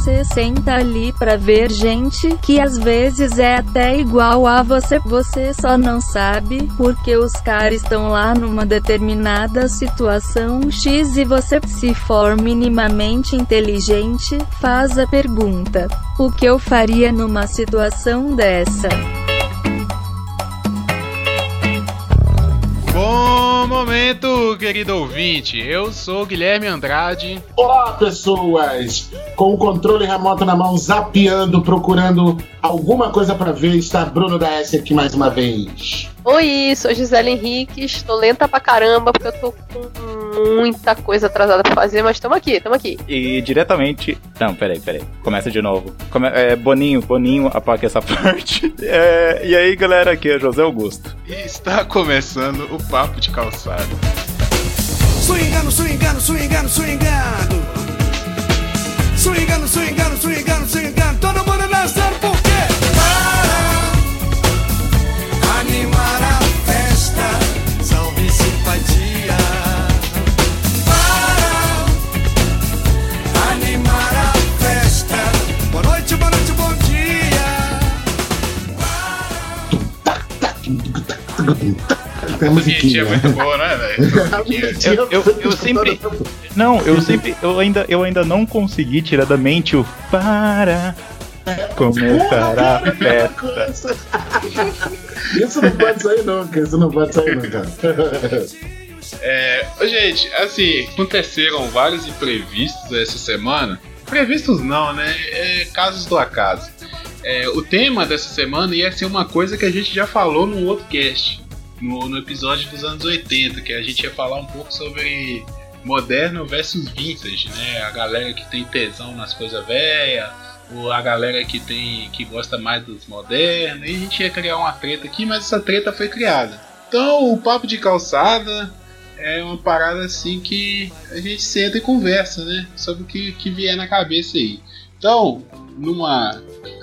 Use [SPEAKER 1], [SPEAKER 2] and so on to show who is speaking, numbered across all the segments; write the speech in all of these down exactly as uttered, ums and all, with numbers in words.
[SPEAKER 1] você senta ali pra ver gente que às vezes é até igual a você. Você só não sabe porque os caras estão lá numa determinada situação X e você, se for minimamente inteligente, faz a pergunta: o que eu faria numa situação dessa?
[SPEAKER 2] Bom momento, querido ouvinte. Eu sou Guilherme Andrade.
[SPEAKER 3] Olá, pessoas! Com o controle remoto na mão, zapeando, procurando alguma coisa pra ver, está Bruno da S aqui mais uma vez.
[SPEAKER 4] Oi, sou Gisele Henrique. Estou lenta pra caramba porque eu tô com muita coisa atrasada pra fazer, mas estamos aqui, estamos aqui.
[SPEAKER 5] E diretamente... Não, peraí, peraí. Começa de novo. Come... É, Boninho, Boninho, apaga essa parte. É... E aí, galera, aqui é José Augusto.
[SPEAKER 2] E está começando o Papo de Calçado.
[SPEAKER 6] Swingando, swingando, swingando, swingando. Swingando, swingando, swingando, swingando. Todo mundo dançando por quê? Para animar a festa, salve simpatia. Para animar a festa. Boa noite, boa noite, bom dia.
[SPEAKER 3] Tem a musiquinha.
[SPEAKER 2] É muito boa, né, velho?
[SPEAKER 5] Eu, eu, eu sempre... Não, eu sempre... Eu ainda, eu ainda não consegui tirar da mente o... Para... Começar a festa.
[SPEAKER 3] Isso não pode sair nunca, isso não pode sair nunca.
[SPEAKER 2] É, gente, assim, aconteceram vários imprevistos essa semana. Previstos não, né? É, casos do acaso. É, o tema dessa semana ia ser uma coisa que a gente já falou no outro cast. No, no episódio dos anos oitenta, que a gente ia falar um pouco sobre moderno versus vintage, né? A galera que tem tesão nas coisas velhas, ou a galera que tem que gosta mais dos modernos, e a gente ia criar uma treta aqui, mas essa treta foi criada. Então o Papo de Calçada é uma parada assim que a gente senta e conversa, né? Sobre o que, que vier na cabeça aí. Então, numa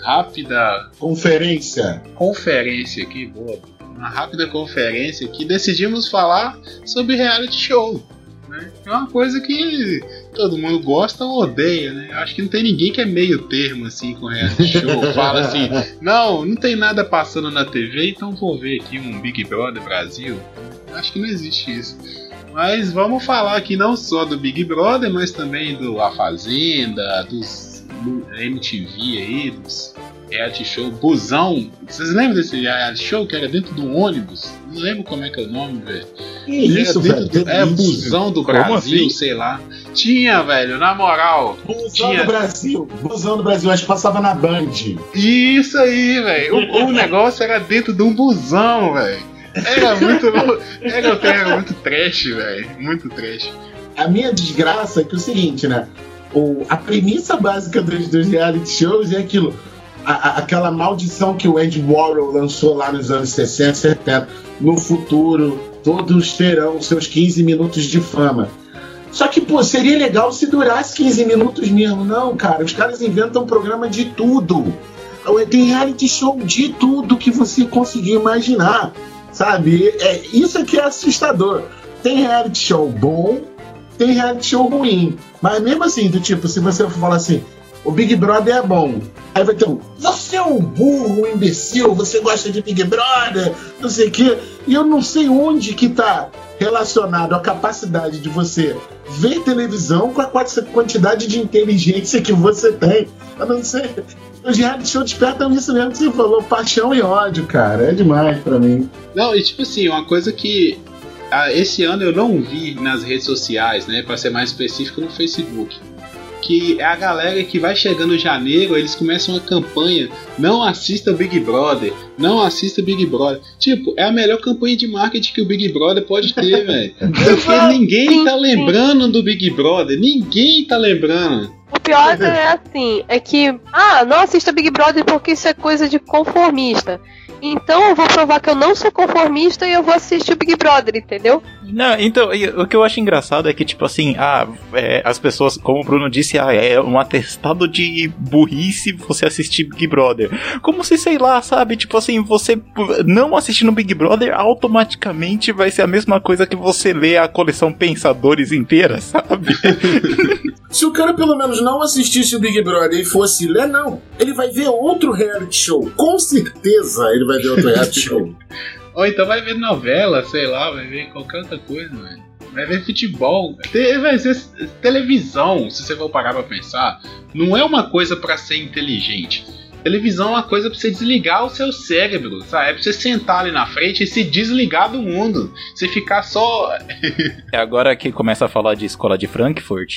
[SPEAKER 2] rápida
[SPEAKER 3] Conferência
[SPEAKER 2] Conferência aqui, boa Uma rápida conferência aqui, decidimos falar sobre reality show, né? É uma coisa que todo mundo gosta ou odeia, né? Acho que não tem ninguém que é meio termo assim com reality show. Fala assim, não, não tem nada passando na T V, então vou ver aqui um Big Brother Brasil. Acho que não existe isso. Mas vamos falar aqui não só do Big Brother, mas também do A Fazenda, dos do M T V aí, dos reality show, Busão. Vocês lembram desse reality show que era dentro do ônibus? Não lembro como é que é o nome, velho.
[SPEAKER 3] Que isso, velho?
[SPEAKER 2] Do, é, isso? Busão do Brasil, assim? Sei lá. Tinha, velho, na moral.
[SPEAKER 3] Busão
[SPEAKER 2] tinha...
[SPEAKER 3] do Brasil. Busão do Brasil, acho que passava na Band.
[SPEAKER 2] Isso aí, velho. O, o negócio era dentro de um busão, velho. Era muito. Era, era muito trash, velho. Muito trash.
[SPEAKER 3] A minha desgraça é que é o seguinte, né? O, a premissa básica dos, dos reality shows é aquilo. A, a, aquela maldição que o Andy Warhol lançou lá nos anos sessenta, setenta. No futuro, todos terão seus quinze minutos de fama. Só que, pô, seria legal se durasse quinze minutos mesmo. Não, cara, os caras inventam um programa de tudo. Tem reality show de tudo que você conseguir imaginar, sabe? É, isso aqui é assustador. Tem reality show bom, tem reality show ruim. Mas mesmo assim, do tipo, se você falar assim, o Big Brother é bom, aí vai ter um, você é um burro, um imbecil, você gosta de Big Brother, não sei o quê. E eu não sei onde que tá relacionado a capacidade de você ver televisão com a quantidade de inteligência que você tem. Eu não sei. Os reality shows despertam isso mesmo que você falou, paixão e ódio, cara. É demais pra mim.
[SPEAKER 2] Não, e tipo assim, uma coisa que ah, esse ano eu não vi nas redes sociais, né, pra ser mais específico, no Facebook, que é a galera que vai chegando em janeiro, eles começam uma campanha, não assista Big Brother, não assista Big Brother. Tipo, é a melhor campanha de marketing que o Big Brother pode ter, velho. Porque ninguém tá lembrando do Big Brother, ninguém tá lembrando.
[SPEAKER 4] O pior é assim, é que, ah, não assista Big Brother porque isso é coisa de conformista. Então eu vou provar que eu não sou conformista e eu vou assistir o Big Brother, entendeu?
[SPEAKER 5] Não, então, o que eu acho engraçado é que, tipo assim, ah, é, as pessoas, como o Bruno disse, ah, é um atestado de burrice você assistir Big Brother. Como se, sei lá, sabe, tipo assim, você não assistindo Big Brother automaticamente vai ser a mesma coisa que você ler a coleção Pensadores inteira, sabe?
[SPEAKER 7] Se o cara pelo menos não assistisse o Big Brother e fosse ler, não. Ele vai ver outro reality show. Com certeza ele vai ver outro reality show.
[SPEAKER 2] Ou então vai ver novela, sei lá, vai ver qualquer outra coisa, velho. Vai ver futebol. Vai ser televisão, se você for parar pra pensar. Não é uma coisa pra ser inteligente. Televisão é uma coisa pra você desligar o seu cérebro, sabe? É pra você sentar ali na frente e se desligar do mundo. Você ficar só...
[SPEAKER 5] É agora que começa a falar de escola de Frankfurt.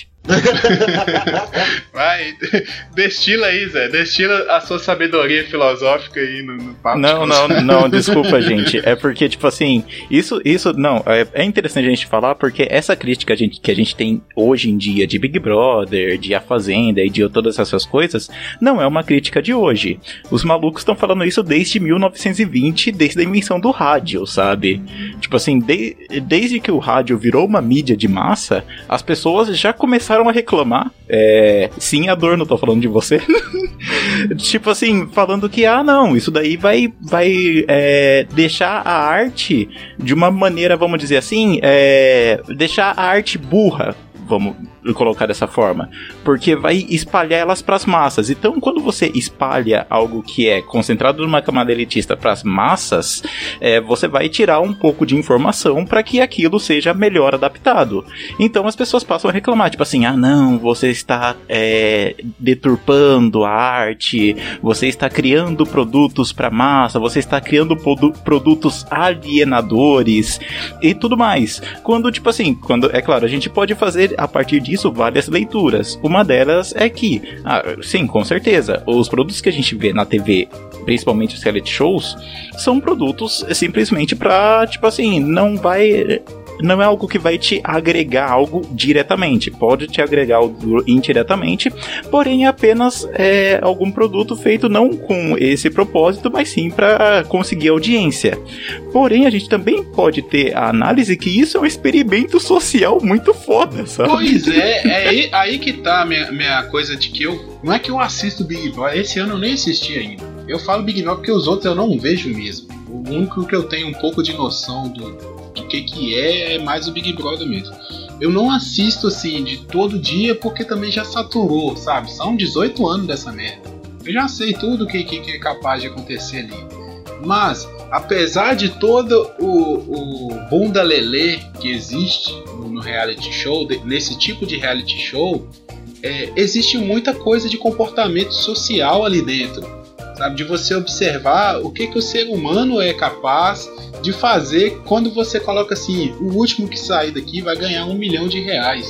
[SPEAKER 2] Vai, destila aí, Zé. Destila a sua sabedoria filosófica aí no, no papo.
[SPEAKER 5] Não, não, não, desculpa, gente. É porque, tipo assim, isso, isso, não, é, é interessante a gente falar porque essa crítica a gente, que a gente tem hoje em dia de Big Brother, de A Fazenda e de todas essas coisas, não é uma crítica de hoje. Os malucos estão falando isso desde mil novecentos e vinte, desde a invenção do rádio, sabe? Tipo assim, de, desde que o rádio virou uma mídia de massa, as pessoas já começaram a reclamar. É, sim, Adorno, tô falando de você. Tipo assim, falando que, ah, não, isso daí vai, vai é, deixar a arte de uma maneira, vamos dizer assim, é, deixar a arte burra, vamos colocar dessa forma, porque vai espalhar elas para as massas. Então, quando você espalha algo que é concentrado numa camada elitista para as massas, é, você vai tirar um pouco de informação para que aquilo seja melhor adaptado. Então, as pessoas passam a reclamar, tipo assim, ah, não, você está é, deturpando a arte, você está criando produtos para massa, você está criando produ- produtos alienadores e tudo mais. Quando, tipo assim, quando, é claro, a gente pode fazer a partir disso várias leituras. Uma delas é que, ah, sim, com certeza, os produtos que a gente vê na T V, principalmente os reality shows, são produtos simplesmente pra, tipo assim, não vai... não é algo que vai te agregar algo diretamente, pode te agregar algo indiretamente, porém é apenas é, algum produto feito não com esse propósito, mas sim para conseguir audiência. Porém, a gente também pode ter a análise que isso é um experimento social muito foda, sabe?
[SPEAKER 2] Pois é, é aí, aí que tá a minha, minha coisa de que eu... Não é que eu assisto Big Brother, esse ano eu nem assisti ainda. Eu falo Big Brother porque os outros eu não vejo mesmo. O único que eu tenho um pouco de noção do... do que que é, é mais o Big Brother mesmo. Eu não assisto assim de todo dia porque também já saturou, sabe? São dezoito anos dessa merda. Eu já sei tudo que, que, que é capaz de acontecer ali. Mas, apesar de todo o, o bunda lelê que existe no, no reality show, de, nesse tipo de reality show, é, existe muita coisa de comportamento social ali dentro, sabe? De você observar o que, que o ser humano é capaz de fazer quando você coloca assim, o último que sair daqui vai ganhar um milhão de reais.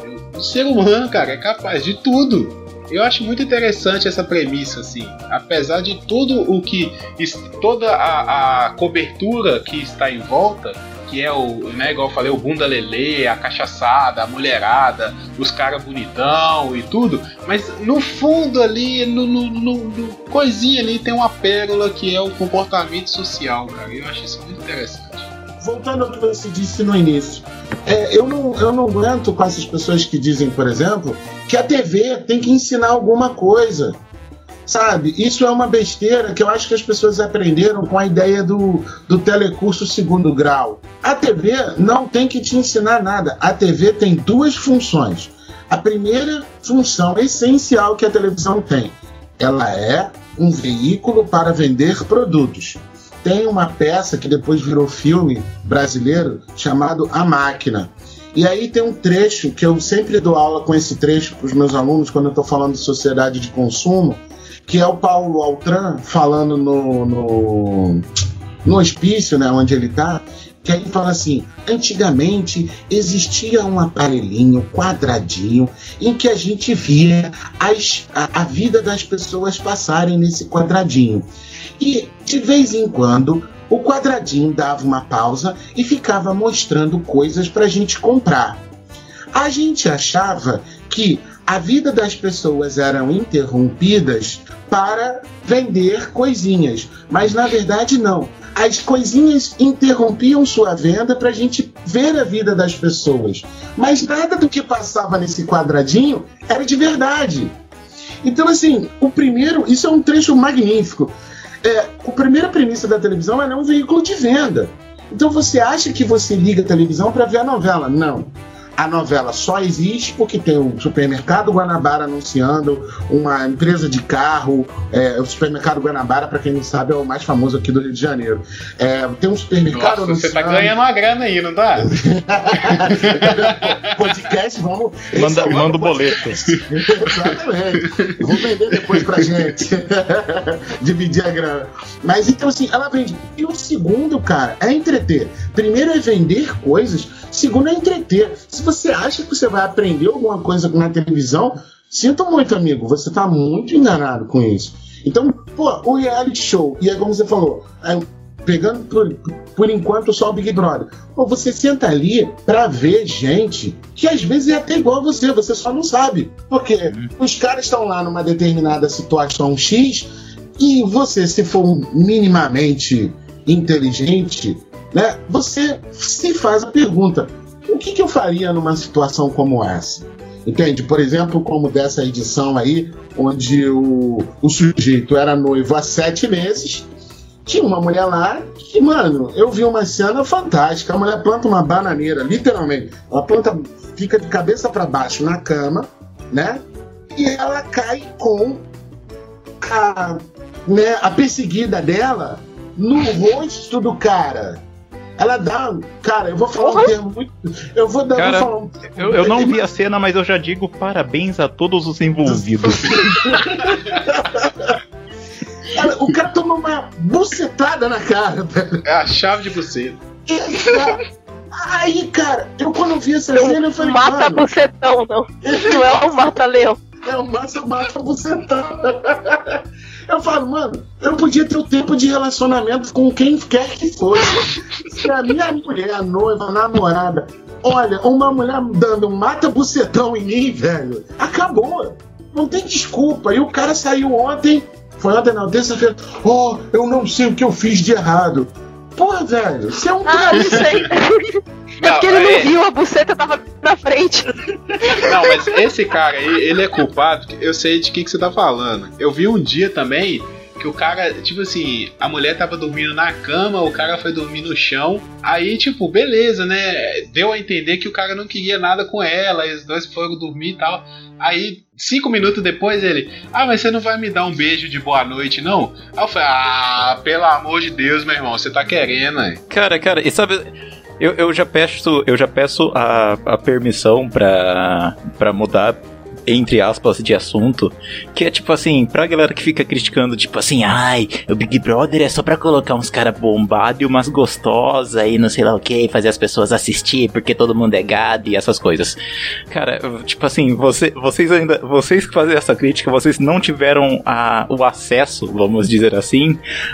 [SPEAKER 2] O ser humano, cara, é capaz de tudo. Eu acho muito interessante essa premissa, assim. Apesar de tudo o que... toda a, a cobertura que está em volta, que é o, né, igual eu falei, o bunda lelê, a cachaçada, a mulherada, os caras bonitão e tudo, mas no fundo ali, no, no, no, no coisinha ali, tem uma pérola que é o comportamento social, cara. Eu acho isso muito interessante.
[SPEAKER 3] Voltando ao que você disse no início, é, eu, não, eu não aguento com essas pessoas que dizem, por exemplo, que a T V tem que ensinar alguma coisa. Sabe, isso é uma besteira que eu acho que as pessoas aprenderam com a ideia do, do telecurso segundo grau. A T V não tem que te ensinar nada. A T V tem duas funções. A primeira função essencial que a televisão tem, ela é um veículo para vender produtos. Tem uma peça que depois virou filme brasileiro chamado A Máquina. E aí tem um trecho que eu sempre dou aula com esse trecho para os meus alunos quando eu estou falando de sociedade de consumo, que é o Paulo Altran falando no, no, no hospício, né, onde ele está, que aí fala assim, antigamente existia um aparelhinho quadradinho em que a gente via as, a, a vida das pessoas passarem nesse quadradinho. E de vez em quando o quadradinho dava uma pausa e ficava mostrando coisas para a gente comprar. A gente achava que a vida das pessoas eram interrompidas para vender coisinhas. Mas na verdade não. As coisinhas interrompiam sua venda para a gente ver a vida das pessoas. Mas nada do que passava nesse quadradinho era de verdade. Então, assim, o primeiro... Isso é um trecho magnífico. É, a primeira premissa da televisão é um veículo de venda. Então você acha que você liga a televisão para ver a novela? Não. A novela só existe porque tem um supermercado Guanabara anunciando, uma empresa de carro. É, o supermercado Guanabara, para quem não sabe, é o mais famoso aqui do Rio de Janeiro. É, tem um supermercado
[SPEAKER 2] Nossa,
[SPEAKER 3] anunciando...
[SPEAKER 2] você tá ganhando uma grana aí, não tá?
[SPEAKER 3] Podcast, vamos...
[SPEAKER 5] Manda,
[SPEAKER 3] é
[SPEAKER 5] manda o boleto.
[SPEAKER 3] Exatamente. Vou vender depois pra gente. Dividir a grana. Mas então, assim, ela vende. E o segundo, cara, é entreter. Primeiro é vender coisas. Segundo é entreter. Se você acha que você vai aprender alguma coisa na televisão, sinto muito, amigo. Você tá muito enganado com isso. Então, pô, o reality show, e é como você falou, é, pegando por, por enquanto só o Big Brother. Pô, você senta ali pra ver gente que às vezes é até igual a você, você só não sabe. Porque uhum. os caras estão lá numa determinada situação X e você, se for minimamente inteligente, né, você se faz a pergunta: o que, que eu faria numa situação como essa? Entende? Por exemplo, como dessa edição aí, onde o, o sujeito era noivo há sete meses, tinha uma mulher lá que, mano, eu vi uma cena fantástica. A mulher planta uma bananeira, literalmente. Ela planta, fica de cabeça para baixo na cama, né? E ela cai com a, né, a perseguida dela no rosto do cara. Ela dá... Cara, eu vou falar uhum. um termo muito... Eu vou dar...
[SPEAKER 5] Cara,
[SPEAKER 3] vou falar um...
[SPEAKER 5] eu, eu não vi a cena, mas eu já digo parabéns a todos os envolvidos.
[SPEAKER 3] O cara toma uma bucetada na cara, velho.
[SPEAKER 2] É a chave de buceta.
[SPEAKER 3] Aí, cara, eu quando vi essa cena, eu falei...
[SPEAKER 4] Mata bucetão, não. Não é um mata-leão.
[SPEAKER 3] É o massa mata bucetão. Eu falo, mano, eu podia ter o tempo de relacionamento com quem quer que fosse. Se a minha mulher, a noiva, a namorada, olha, uma mulher dando um mata-bucetão em mim, velho, acabou. Não tem desculpa. E o cara saiu ontem, foi ontem não, terça-feira, oh, eu não sei o que eu fiz de errado. Porra, velho, você é um...
[SPEAKER 4] Ah, não sei. É porque ele não viu, a buceta tava na frente.
[SPEAKER 2] Não, mas esse cara aí, ele é culpado, eu sei de que, que você tá falando. Eu vi um dia também que o cara, tipo assim, a mulher tava dormindo na cama, o cara foi dormir no chão. Aí, tipo, beleza, né? Deu a entender que o cara não queria nada com ela, e os dois foram dormir e tal. Aí, cinco minutos depois, ele... Ah, mas você não vai me dar um beijo de boa noite, não? Aí eu falei, ah, pelo amor de Deus, meu irmão, você tá querendo, hein?
[SPEAKER 5] Cara, cara, e sabe... Eu, eu já peço, eu já peço a, a permissão pra, pra mudar, entre aspas, de assunto, que é tipo assim, pra galera que fica criticando, tipo assim, ai, o Big Brother é só pra colocar uns caras bombados e umas gostosas e não sei lá o que, fazer as pessoas assistir porque todo mundo é gado e essas coisas. Cara, tipo assim, você, vocês ainda, vocês que fazem essa crítica, vocês não tiveram a, o acesso, vamos dizer assim,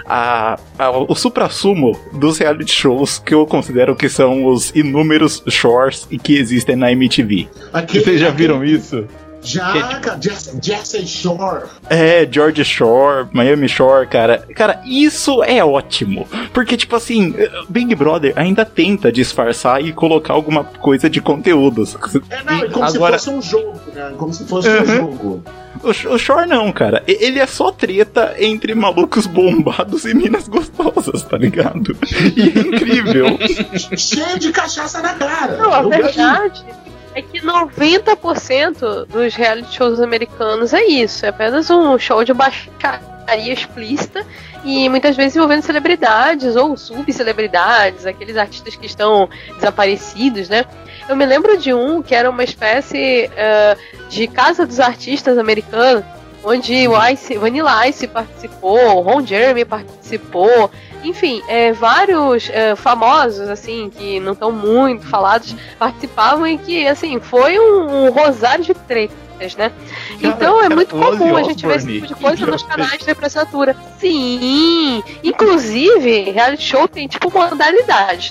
[SPEAKER 5] a, a, o suprassumo dos reality shows que eu considero que são os inúmeros shorts que existem na M T V.
[SPEAKER 3] Aqui,
[SPEAKER 5] vocês já
[SPEAKER 3] aqui.
[SPEAKER 5] viram isso?
[SPEAKER 3] Já,
[SPEAKER 5] que é, tipo,
[SPEAKER 3] cara, Jersey Shore.
[SPEAKER 5] É, George Shore, Miami Shore, cara. Cara, isso é ótimo. Porque, tipo assim, Big Brother ainda tenta disfarçar e colocar alguma coisa de conteúdos.
[SPEAKER 3] É, não, é como
[SPEAKER 5] agora...
[SPEAKER 3] se fosse um jogo, né? Como se fosse
[SPEAKER 5] uhum.
[SPEAKER 3] um jogo.
[SPEAKER 5] O, o Shore não, cara. Ele é só treta entre malucos bombados e minas gostosas, tá ligado? E é incrível.
[SPEAKER 3] Cheio de cachaça na cara.
[SPEAKER 4] Não, a verdade... É que noventa por cento dos reality shows americanos é isso. É apenas um show de baixaria explícita e muitas vezes envolvendo celebridades ou subcelebridades, aqueles artistas que estão desaparecidos, né? Eu me lembro de um que era uma espécie uh, de Casa dos Artistas americano, onde o Ice, Vanilla Ice participou, o Ron Jeremy participou, enfim, é, vários é, famosos, assim, que não estão muito falados, participavam e que, assim, foi um, um rosário de tretas, né? Cara, então é muito comum a gente ver esse tipo de coisa nos canais de assinatura. Sim! Inclusive, reality show tem, tipo, modalidades, né?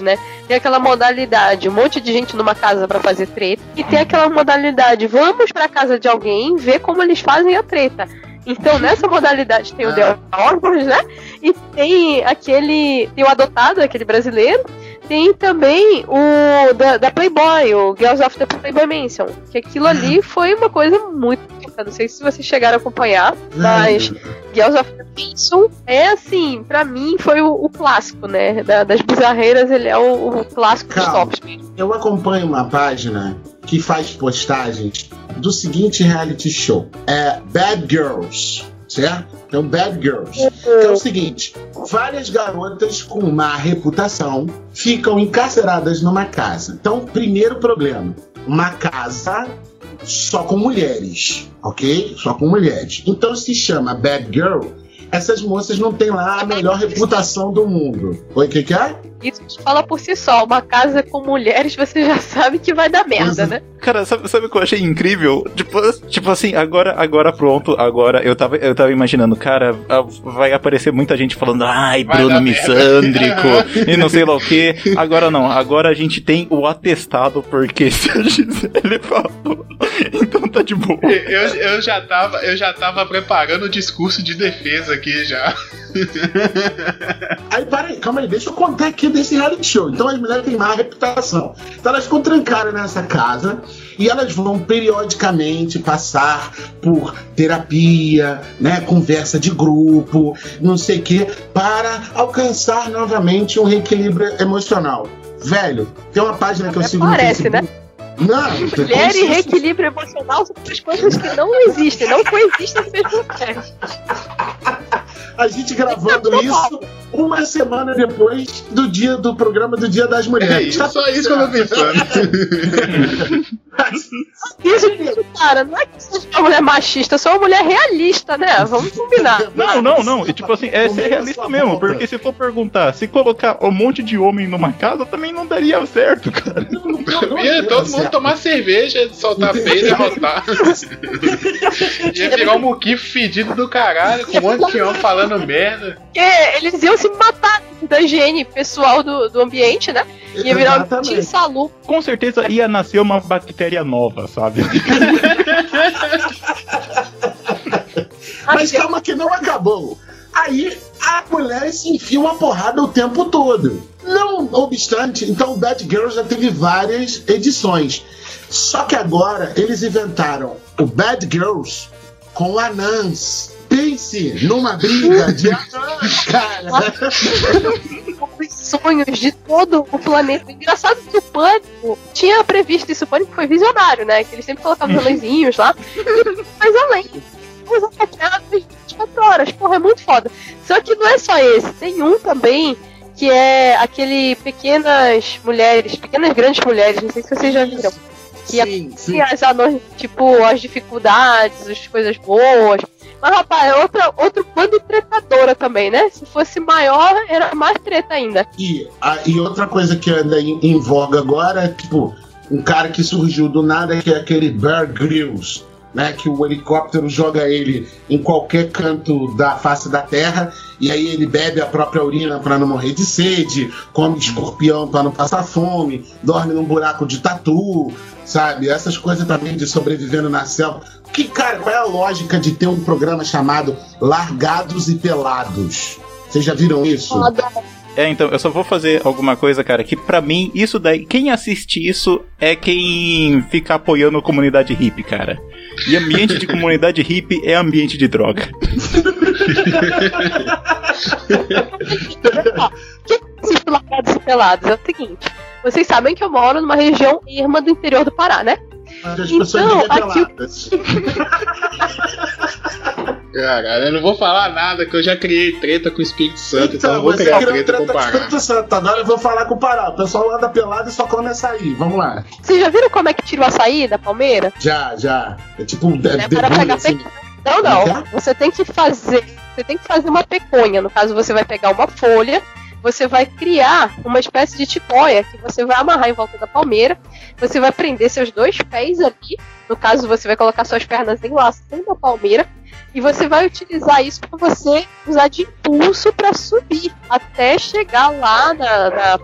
[SPEAKER 4] Tem aquela modalidade, um monte de gente numa casa pra fazer treta. E tem aquela modalidade, vamos pra casa de alguém, ver como eles fazem a treta. Então, nessa modalidade tem o The Orphans, né? E tem aquele... Tem o Adotado, aquele brasileiro. Tem também o da, da Playboy, o Girls of the Playboy Mansion. Que aquilo ali foi uma coisa muito... Não sei se vocês chegaram a acompanhar, mas Girls of the Mansion é assim, pra mim foi o, o clássico, né? Da, das bizarreiras, ele é o, o clássico dos tops mesmo.
[SPEAKER 3] Eu acompanho uma página que faz postagens do seguinte reality show. É Bad Girls, certo? Então, Bad Girls. Que é o seguinte, várias garotas com má reputação ficam encarceradas numa casa. Então, primeiro problema, uma casa só com mulheres, ok? Só com mulheres. Então se chama Bad Girl. Essas moças não têm lá a melhor reputação do mundo. Oi, o que que é?
[SPEAKER 4] Isso fala por si só. Uma casa com mulheres, você já sabe que vai dar merda,
[SPEAKER 3] Mas,
[SPEAKER 4] né?
[SPEAKER 5] Cara, sabe, sabe o que eu achei incrível? Tipo, tipo assim, agora, agora pronto, agora eu tava, eu tava imaginando, cara, vai aparecer muita gente falando, ai,
[SPEAKER 2] Vai
[SPEAKER 5] Bruno
[SPEAKER 2] dar
[SPEAKER 5] Missândrico, e não sei lá o que. Agora não, agora a gente tem o atestado, porque se a Gisele falou, então tá de boa.
[SPEAKER 2] Eu, eu, já tava, eu já tava preparando o discurso de defesa aqui já.
[SPEAKER 3] Aí, para aí, calma aí, deixa eu contar aqui desse reality show. Então as mulheres têm má reputação. Então elas ficam trancadas nessa casa e elas vão periodicamente passar por terapia, né, conversa de grupo, não sei o que, para alcançar novamente um reequilíbrio emocional. Velho, tem uma página que eu sigo
[SPEAKER 4] Parece,
[SPEAKER 3] no Facebook.
[SPEAKER 4] né?
[SPEAKER 3] Não,
[SPEAKER 4] Mulher e reequilíbrio emocional são duas coisas que não existem, não coexistem no mesmo tempo.
[SPEAKER 3] A gente gravando isso uma semana depois do dia do programa do Dia das Mulheres.
[SPEAKER 2] É isso, só isso que eu tô pensando.
[SPEAKER 4] Isso, cara, não é que seja uma mulher machista, eu sou uma mulher realista, né? Vamos combinar.
[SPEAKER 5] Não, não, não. E, tipo assim, é ser realista mesmo. Porque se for perguntar, se colocar um monte de homem numa casa, também não daria certo, cara.
[SPEAKER 2] Ia todo mundo tomar cerveja, soltar peito e rotar. Ia virar um muquifo fedido do caralho, com um monte de homem falando merda.
[SPEAKER 4] Porque eles iam se matar da higiene pessoal do, do ambiente, né? Ia virar um insalubre.
[SPEAKER 5] Com certeza ia nascer uma bactéria nova, sabe?
[SPEAKER 3] Mas calma que não acabou. Aí a mulher se enfia uma porrada o tempo todo. Não obstante, então o Bad Girls já teve várias edições. Só que agora eles inventaram o Bad Girls com anãs. Pense numa briga de anãs, cara.
[SPEAKER 4] Os sonhos de todo o planeta. Engraçado que o Pânico tinha previsto isso. O Pânico foi visionário, né? Que eles sempre colocavam os anãozinhos lá. Mas além, usa a vinte e quatro horas. Porra, é muito foda. Só que não é só esse. Tem um também que é aquele Pequenas Mulheres, Pequenas Grandes Mulheres. Não sei se vocês já viram. Que
[SPEAKER 3] Sim,
[SPEAKER 4] é,
[SPEAKER 3] sim.
[SPEAKER 4] as anões, tipo, as dificuldades, as coisas boas. Mas, rapaz, é outra, outro bando tretadora também, né? Se fosse maior, era mais treta ainda.
[SPEAKER 3] E, a, e outra coisa que anda em, em voga agora é, tipo, um cara que surgiu do nada, que é aquele Bear Grylls, né? Que o helicóptero joga ele em qualquer canto da face da terra, e aí ele bebe a própria urina pra não morrer de sede, come escorpião pra não passar fome, dorme num buraco de tatu, sabe? Essas coisas também de sobrevivendo na selva. Que, cara, qual é a lógica de ter um programa chamado Largados e Pelados? Vocês já viram isso?
[SPEAKER 5] É, então, eu só vou fazer alguma coisa, cara, que pra mim, isso daí, quem assiste isso é quem fica apoiando a comunidade hippie, cara. E ambiente de comunidade hippie é ambiente de droga.
[SPEAKER 4] O que esses Largados e Pelados? É o seguinte, vocês sabem que eu moro numa região irmã do interior do Pará, né?
[SPEAKER 3] As pessoas
[SPEAKER 4] Então,
[SPEAKER 3] vivem
[SPEAKER 4] aqui-
[SPEAKER 3] peladas.
[SPEAKER 2] Cara, eu não vou falar nada, que eu já criei treta com o Espírito Santo, então, eu não vou
[SPEAKER 3] você
[SPEAKER 2] criar
[SPEAKER 3] criou
[SPEAKER 2] treta com o
[SPEAKER 3] treta com o
[SPEAKER 2] Pará.
[SPEAKER 3] Espírito Santo. Agora eu vou falar com o Pará. O pessoal anda pelado e só come açaí. Vamos lá.
[SPEAKER 4] Vocês já viram como é que tira o açaí da palmeira?
[SPEAKER 3] Já, já. É tipo um
[SPEAKER 4] É para pegar
[SPEAKER 3] assim.
[SPEAKER 4] pequeno. Não, não. Você tem que fazer. Você tem que fazer uma peconha. No caso, você vai pegar uma folha, você vai criar uma espécie de tipóia que você vai amarrar em volta da palmeira. Você vai prender seus dois pés ali. No caso, você vai colocar suas pernas enlaçando a palmeira. E você vai utilizar isso para você usar de impulso para subir até chegar lá na, na parte onde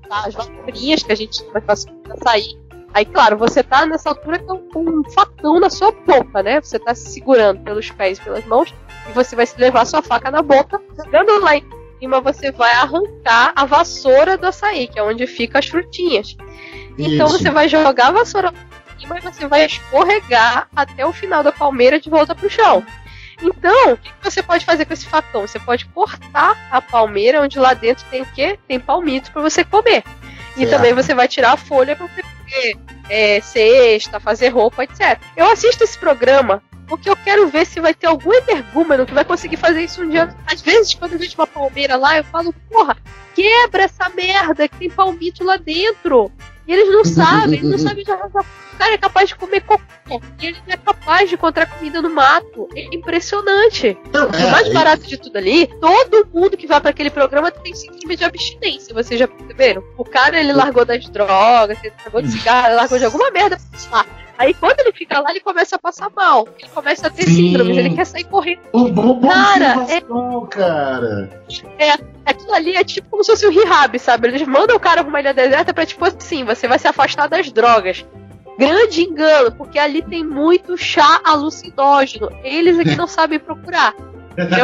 [SPEAKER 4] cortar as vassourinhas que a gente vai fazer pra sair. Aí, claro, você tá nessa altura com um facão na sua boca, né? Você tá se segurando pelos pés e pelas mãos e você vai levar sua faca na boca. Chegando lá em cima, você vai arrancar a vassoura do açaí, que é onde ficam as frutinhas. Então
[SPEAKER 3] Isso.
[SPEAKER 4] você vai jogar a vassoura lá em cima e você vai escorregar até o final da palmeira de volta pro chão. Então, o que você pode fazer com esse facão? Você pode cortar a palmeira, onde lá dentro tem o quê? Tem palmito para você comer. E
[SPEAKER 3] Certo.
[SPEAKER 4] também você vai tirar a folha para você comer é, cesta, fazer roupa, etcétera. Eu assisto esse programa porque eu quero ver se vai ter algum energúmeno que vai conseguir fazer isso um dia. Às vezes, quando eu vejo uma palmeira lá, eu falo, porra, quebra essa merda que tem palmito lá dentro. E eles não sabem, eles não sabem de arrasar. O cara é capaz de comer cocô. E ele não é capaz de encontrar comida no mato. É impressionante.
[SPEAKER 3] É,
[SPEAKER 4] O mais
[SPEAKER 3] é-
[SPEAKER 4] barato de tudo ali, todo mundo que vai pra aquele programa tem síndrome de abstinência, vocês já perceberam? O cara, ele largou das drogas, ele largou de cigarro, ele largou de alguma merda pra lá. Aí quando ele fica lá, ele começa a passar mal. Ele começa a ter
[SPEAKER 3] Sim.
[SPEAKER 4] síndromes, ele quer sair correndo.
[SPEAKER 3] O bom
[SPEAKER 4] Cara,
[SPEAKER 3] observação, cara.
[SPEAKER 4] Aquilo ali é tipo como se fosse um rehab, sabe? Eles mandam o cara pra uma ilha deserta pra tipo assim, você vai se afastar das drogas. Grande engano, porque ali tem muito chá alucinógeno. Eles aqui não sabem procurar. Entendeu?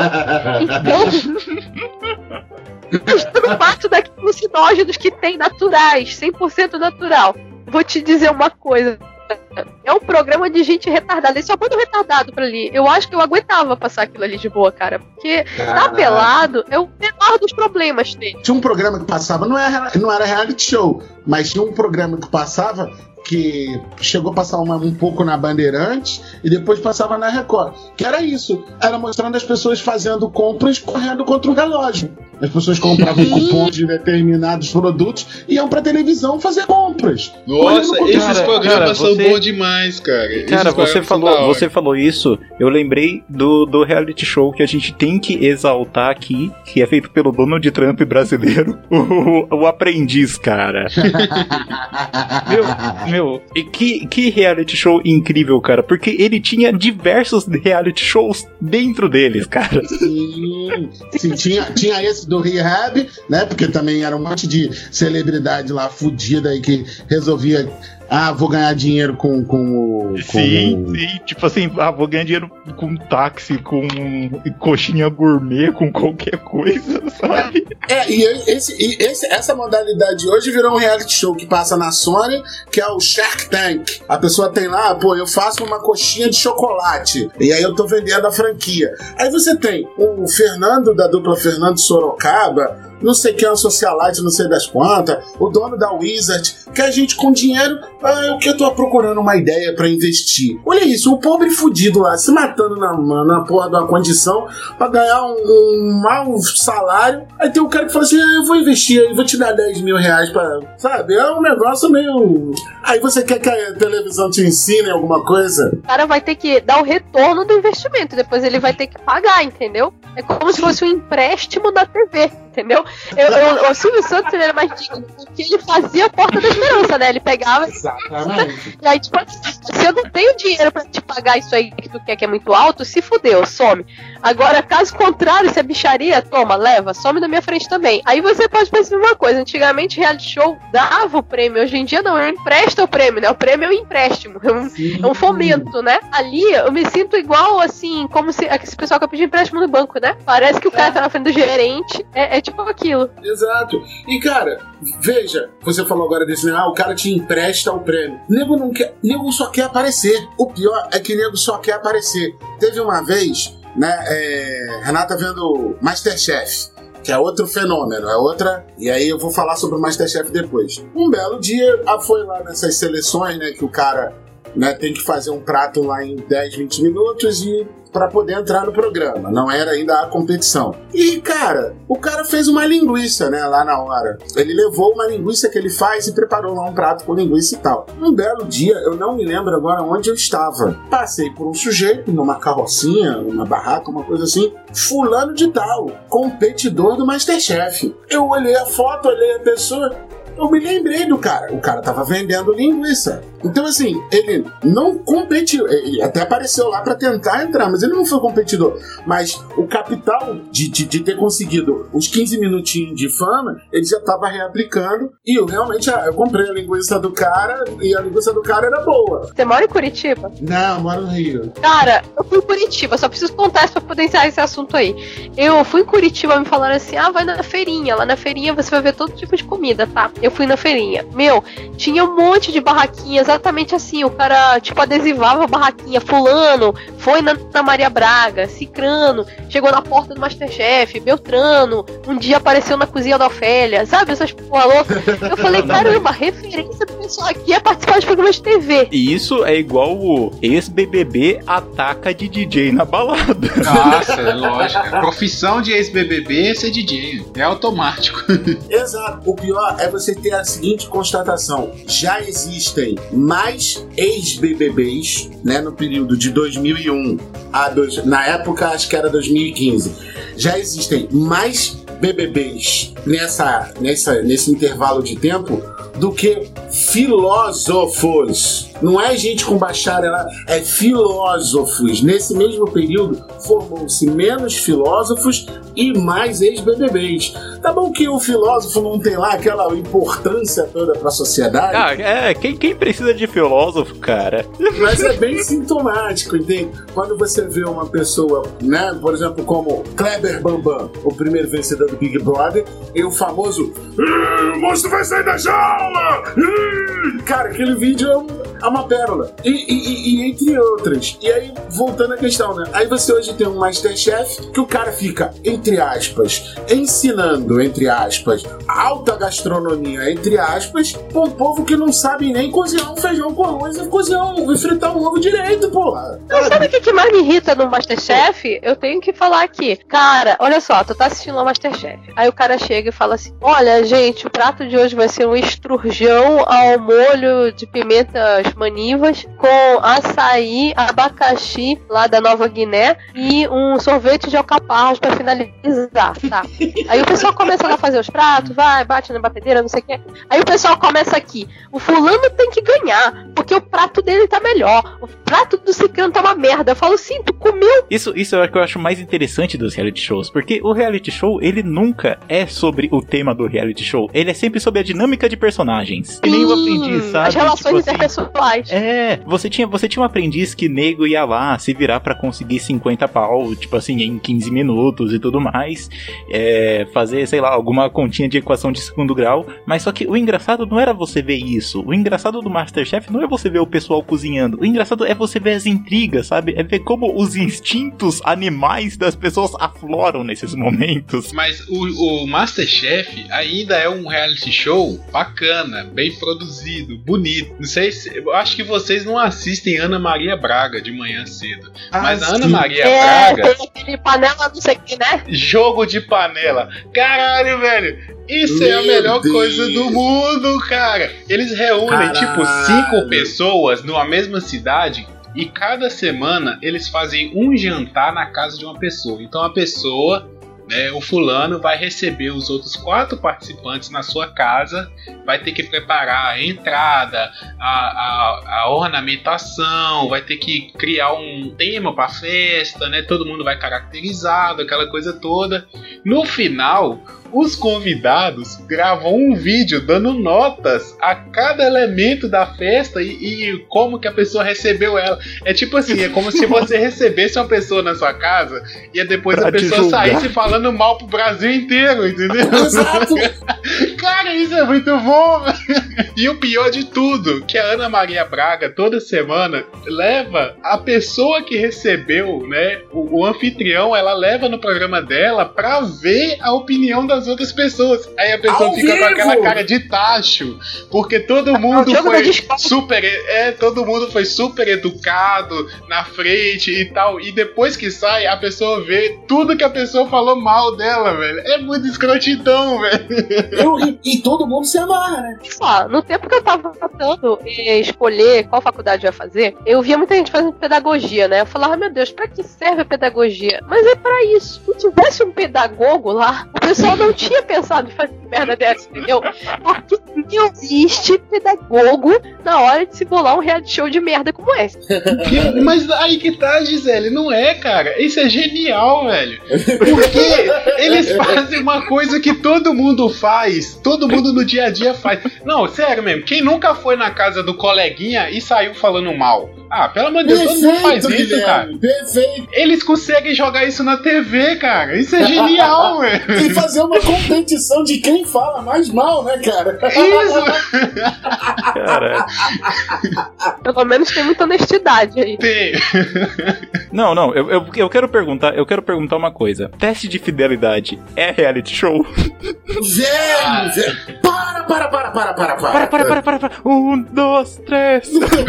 [SPEAKER 4] Então, no mato daqueles alucinógenos que tem naturais, cem por cento natural. Vou te dizer uma coisa. É um programa de gente retardada. Eles só mandam retardado pra ali. Eu acho que eu aguentava passar aquilo ali de boa, cara. Porque tá
[SPEAKER 3] Caraca.
[SPEAKER 4] pelado é o menor dos problemas dele.
[SPEAKER 3] Tinha um programa que passava, não era, não era reality show, mas tinha um programa que passava que chegou a passar uma, um pouco na Bandeirantes e depois passava na Record. Que era isso, era mostrando as pessoas fazendo compras correndo contra o relógio. As pessoas compravam cupons de determinados produtos e iam pra televisão fazer compras.
[SPEAKER 2] Nossa,
[SPEAKER 3] Olhando
[SPEAKER 2] esses
[SPEAKER 5] Cara,
[SPEAKER 2] programas
[SPEAKER 5] cara,
[SPEAKER 2] são
[SPEAKER 5] você-
[SPEAKER 2] bons demais, cara. Esses
[SPEAKER 5] Cara, você
[SPEAKER 2] programas são da
[SPEAKER 5] falou,
[SPEAKER 2] hora.
[SPEAKER 5] você falou isso, eu lembrei do, do reality show que a gente tem que exaltar aqui, que é feito pelo Donald Trump brasileiro, o, o Aprendiz, cara. Meu, meu, e que, que reality show incrível, cara, porque ele tinha diversos reality shows dentro deles, cara.
[SPEAKER 3] Sim, sim, tinha, tinha esse do Rehab, né? Porque também era um monte de celebridade lá fudida aí que resolvia. Ah, vou ganhar dinheiro com, com, o- com
[SPEAKER 5] Sim,
[SPEAKER 3] o-
[SPEAKER 5] sim, tipo assim, ah, vou ganhar dinheiro com táxi, com coxinha gourmet, com qualquer coisa, sabe?
[SPEAKER 7] É, e esse, e esse- essa modalidade hoje virou um reality show que passa na Sony, que é o Shark Tank. A pessoa tem lá, pô, eu faço uma coxinha de chocolate, e aí eu tô vendendo a franquia. Aí você tem o Fernando, da dupla Fernando Sorocaba, não sei quem é o socialite, não sei das quantas, o dono da Wizard, que a gente com dinheiro, ah, eu que eu tô procurando uma ideia pra investir. Olha isso, o pobre fudido lá, se matando na, na porra de uma condição pra ganhar um, um mau salário. Aí tem um cara que fala assim, ah, eu vou investir aí, vou te dar dez mil reais pra... Sabe, é um negócio meio... Aí você quer que a televisão te ensine alguma coisa?
[SPEAKER 4] O cara vai ter que dar o retorno do investimento, depois ele vai ter que pagar, entendeu? É como se fosse um empréstimo da T V, entendeu? Eu, eu, o Silvio Santos ele era mais digno, porque ele fazia a porta da esperança, né? Ele pegava
[SPEAKER 3] Exatamente.
[SPEAKER 4] e aí, tipo, se eu não tenho dinheiro pra te pagar isso aí que tu quer que é muito alto, se fudeu, some. Agora, caso contrário, se é bicharia, toma, leva, some da minha frente também. Aí você pode pensar uma coisa, antigamente reality show dava o prêmio, hoje em dia não, eu empresto o prêmio, né? O prêmio é um empréstimo, é um, é um fomento, né? Ali eu me sinto igual, assim, como se esse pessoal que eu pedi empréstimo no banco, né? Parece que o cara tá na frente do gerente, é, é tipo aquilo.
[SPEAKER 7] Exato. E, cara, veja, você falou agora desse, né? Ah, o cara te empresta o prêmio. Nego não quer, nego só quer aparecer. O pior é que nego só quer aparecer. Teve uma vez, né, é, Renata vendo Masterchef, que é outro fenômeno, é outra... E aí eu vou falar sobre o Masterchef depois. Um belo dia, ela foi lá nessas seleções, né, que o cara, né, tem que fazer um prato lá em dez, vinte minutos e para poder entrar no programa. Não era ainda a competição. E, cara, o cara fez uma linguiça, né, lá na hora. Ele levou uma linguiça que ele faz e preparou lá um prato com linguiça e tal. Um belo dia, eu não me lembro agora onde eu estava. Passei por um sujeito numa carrocinha, numa barraca, uma coisa assim, fulano de tal, competidor do Masterchef. Eu olhei a foto, olhei a pessoa... Eu me lembrei do cara. O cara tava vendendo linguiça. Então, assim, ele não competiu. Ele até apareceu lá pra tentar entrar, mas ele não foi competidor. Mas o capital de, de, de ter conseguido os quinze minutinhos de fama, ele já tava reaplicando. E eu realmente eu comprei a linguiça do cara e a linguiça do cara era boa.
[SPEAKER 4] Você mora em Curitiba?
[SPEAKER 3] Não, eu moro no Rio.
[SPEAKER 4] Cara, eu fui em Curitiba, só preciso contar isso pra poder encerrar esse assunto aí. Eu fui em Curitiba, me falaram assim, ah, vai na feirinha. Lá na feirinha você vai ver todo tipo de comida, tá? Eu fui na feirinha. Meu, tinha um monte de barraquinha, exatamente assim. O cara, tipo, adesivava a barraquinha. Fulano foi na, na Maria Braga, Cicrano chegou na porta do Masterchef, Beltrano um dia apareceu na cozinha da Ofélia, sabe? Essas porra louca. Eu falei, caramba, referência do pessoal aqui é participar de programas de T V.
[SPEAKER 5] E isso é igual o ex-B B B ataca de D J na balada.
[SPEAKER 2] Nossa, é lógico. A profissão de ex-B B B é ser D J. É automático.
[SPEAKER 7] Exato. O pior é você ter a seguinte constatação. Já existem mais ex-B B Bs, né, no período de dois mil e um a dois, na época acho que era dois mil e quinze. Já existem mais B B Bs nessa, nessa, nesse intervalo de tempo do que filósofos. Não é gente com bacharel, é filósofos. Nesse mesmo período, formou-se menos filósofos e mais ex-B B Bs. Tá bom que o filósofo não tem lá aquela importância toda pra sociedade.
[SPEAKER 5] Ah, é, quem, quem precisa de filósofo, cara?
[SPEAKER 7] Mas é bem sintomático, entende? Quando você vê uma pessoa, né, por exemplo, como Kleber Bambam, o primeiro vencedor do Big Brother, e o famoso o monstro vai sair da jaula! Cara, aquele vídeo é, um, é uma pérola. E, e, e entre outras. E aí, voltando à questão, né? Aí você hoje tem um Masterchef que o cara fica, entre aspas, ensinando, entre aspas, alta gastronomia, entre aspas, pra um povo que não sabe nem cozinhar um feijão com arroz e cozinhar um, e fritar um ovo direito, porra.
[SPEAKER 4] Mas sabe o que, que mais me irrita no Masterchef? Eu tenho que falar aqui. Cara, olha só, tu tá assistindo o Masterchef. Aí o cara chega e fala assim, olha, gente, o prato de hoje vai ser um esturjão ao molho de pimentas manivas com açaí, abacaxi lá da Nova Guiné e um sorvete de alcaparras pra finalizar, tá? Aí o pessoal começa a fazer os pratos, vai, bate na batedeira, não sei o que. Aí o pessoal começa aqui, o fulano tem que ganhar, porque o prato dele tá melhor, o prato do ciclano tá uma merda. Eu falo, sim, tu comeu.
[SPEAKER 5] Isso, isso é o que eu acho mais interessante dos reality shows, porque o reality show, ele nunca é sobre o tema do reality show, ele é sempre sobre a dinâmica de personagens. Que nem o aprendiz, sabe?
[SPEAKER 4] As relações
[SPEAKER 5] tipo
[SPEAKER 4] interpessoais.
[SPEAKER 5] Assim, é, você tinha, você tinha um aprendiz que nego ia lá se virar pra conseguir cinquenta pau, tipo assim, em quinze minutos e tudo mais, é, fazer, sei lá, alguma continha de equação de segundo grau, mas só que o engraçado não era você ver isso, o engraçado do Masterchef não é você ver o pessoal cozinhando, o engraçado é você ver as intrigas, sabe? É ver como os instintos animais das pessoas afloram nesses momentos.
[SPEAKER 2] Mas o, o Masterchef ainda é um reality show bacana, bem produzido, bonito. Não sei se, eu acho que vocês não assistem Ana Maria Braga de manhã cedo. Ah, mas a Ana Maria
[SPEAKER 4] é,
[SPEAKER 2] Braga.
[SPEAKER 4] Tem aquele panela, não sei o que, né?
[SPEAKER 2] Jogo de panela. Caralho, velho. Isso
[SPEAKER 7] Meu
[SPEAKER 2] é a melhor
[SPEAKER 7] Deus.
[SPEAKER 2] coisa do mundo, cara. Eles reúnem,
[SPEAKER 7] Caralho.
[SPEAKER 2] tipo, cinco pessoas numa mesma cidade. E cada semana eles fazem um jantar na casa de uma pessoa. Então a pessoa, né, o fulano, vai receber os outros quatro participantes na sua casa, vai ter que preparar a entrada, a, a, a ornamentação, vai ter que criar um tema para a festa, né? Todo mundo vai caracterizado, aquela coisa toda. No final, os convidados gravam um vídeo dando notas a cada elemento da festa e, e como que a pessoa recebeu ela. É tipo assim, é como se você recebesse uma pessoa na sua casa e depois
[SPEAKER 5] Pra
[SPEAKER 2] a pessoa saísse falando mal pro Brasil inteiro, entendeu?
[SPEAKER 7] Exato.
[SPEAKER 2] Cara, isso é muito bom. E o pior de tudo, que a Ana Maria Braga toda semana leva a pessoa que recebeu, né, o, o anfitrião, ela leva no programa dela pra ver a opinião das outras pessoas. Aí a pessoa
[SPEAKER 7] Ao
[SPEAKER 2] fica
[SPEAKER 7] vivo.
[SPEAKER 2] com aquela cara de tacho, porque todo mundo
[SPEAKER 4] jogo
[SPEAKER 2] foi
[SPEAKER 4] da discórdia.
[SPEAKER 2] super, é, todo mundo foi super educado na frente e tal, e depois que sai, a pessoa vê tudo que a pessoa falou mal dela, velho. É muito escrotidão, velho.
[SPEAKER 7] Eu, e, e todo mundo se amarra, né?
[SPEAKER 4] Ó, no tempo que eu tava tentando eh, escolher qual faculdade eu ia fazer, eu via muita gente fazendo pedagogia, né? Eu falava, meu Deus, pra que serve a pedagogia? Mas é pra isso. Se tivesse um pedagogo lá, o pessoal não tinha pensado em fazer merda dessa, entendeu? Porque não existe pedagogo na hora de se bolar um reality show de merda como esse.
[SPEAKER 2] Que, mas aí que tá, Gisele, não é, cara? Isso é genial, velho. Porque eles fazem uma coisa que todo mundo faz, todo mundo no dia a dia faz. Não, sério mesmo, quem nunca foi na casa do coleguinha e saiu falando mal? Ah, pelo amor de Deus, todo mundo faz isso, Guilherme, cara.
[SPEAKER 7] Perfeito.
[SPEAKER 2] Eles conseguem jogar isso na T V, cara. Isso é genial, velho.
[SPEAKER 7] E fazer uma competição de quem fala mais mal, né, cara?
[SPEAKER 2] Isso!
[SPEAKER 5] Cara.
[SPEAKER 4] Pelo menos tem muita honestidade aí.
[SPEAKER 2] Tem.
[SPEAKER 5] Não, não, eu, eu, eu quero perguntar, eu quero perguntar uma coisa. Teste de fidelidade é reality show?
[SPEAKER 7] Velho, velho. Para, para, para, para, para, para.
[SPEAKER 5] Para, para, para, para, para. Um, dois, três.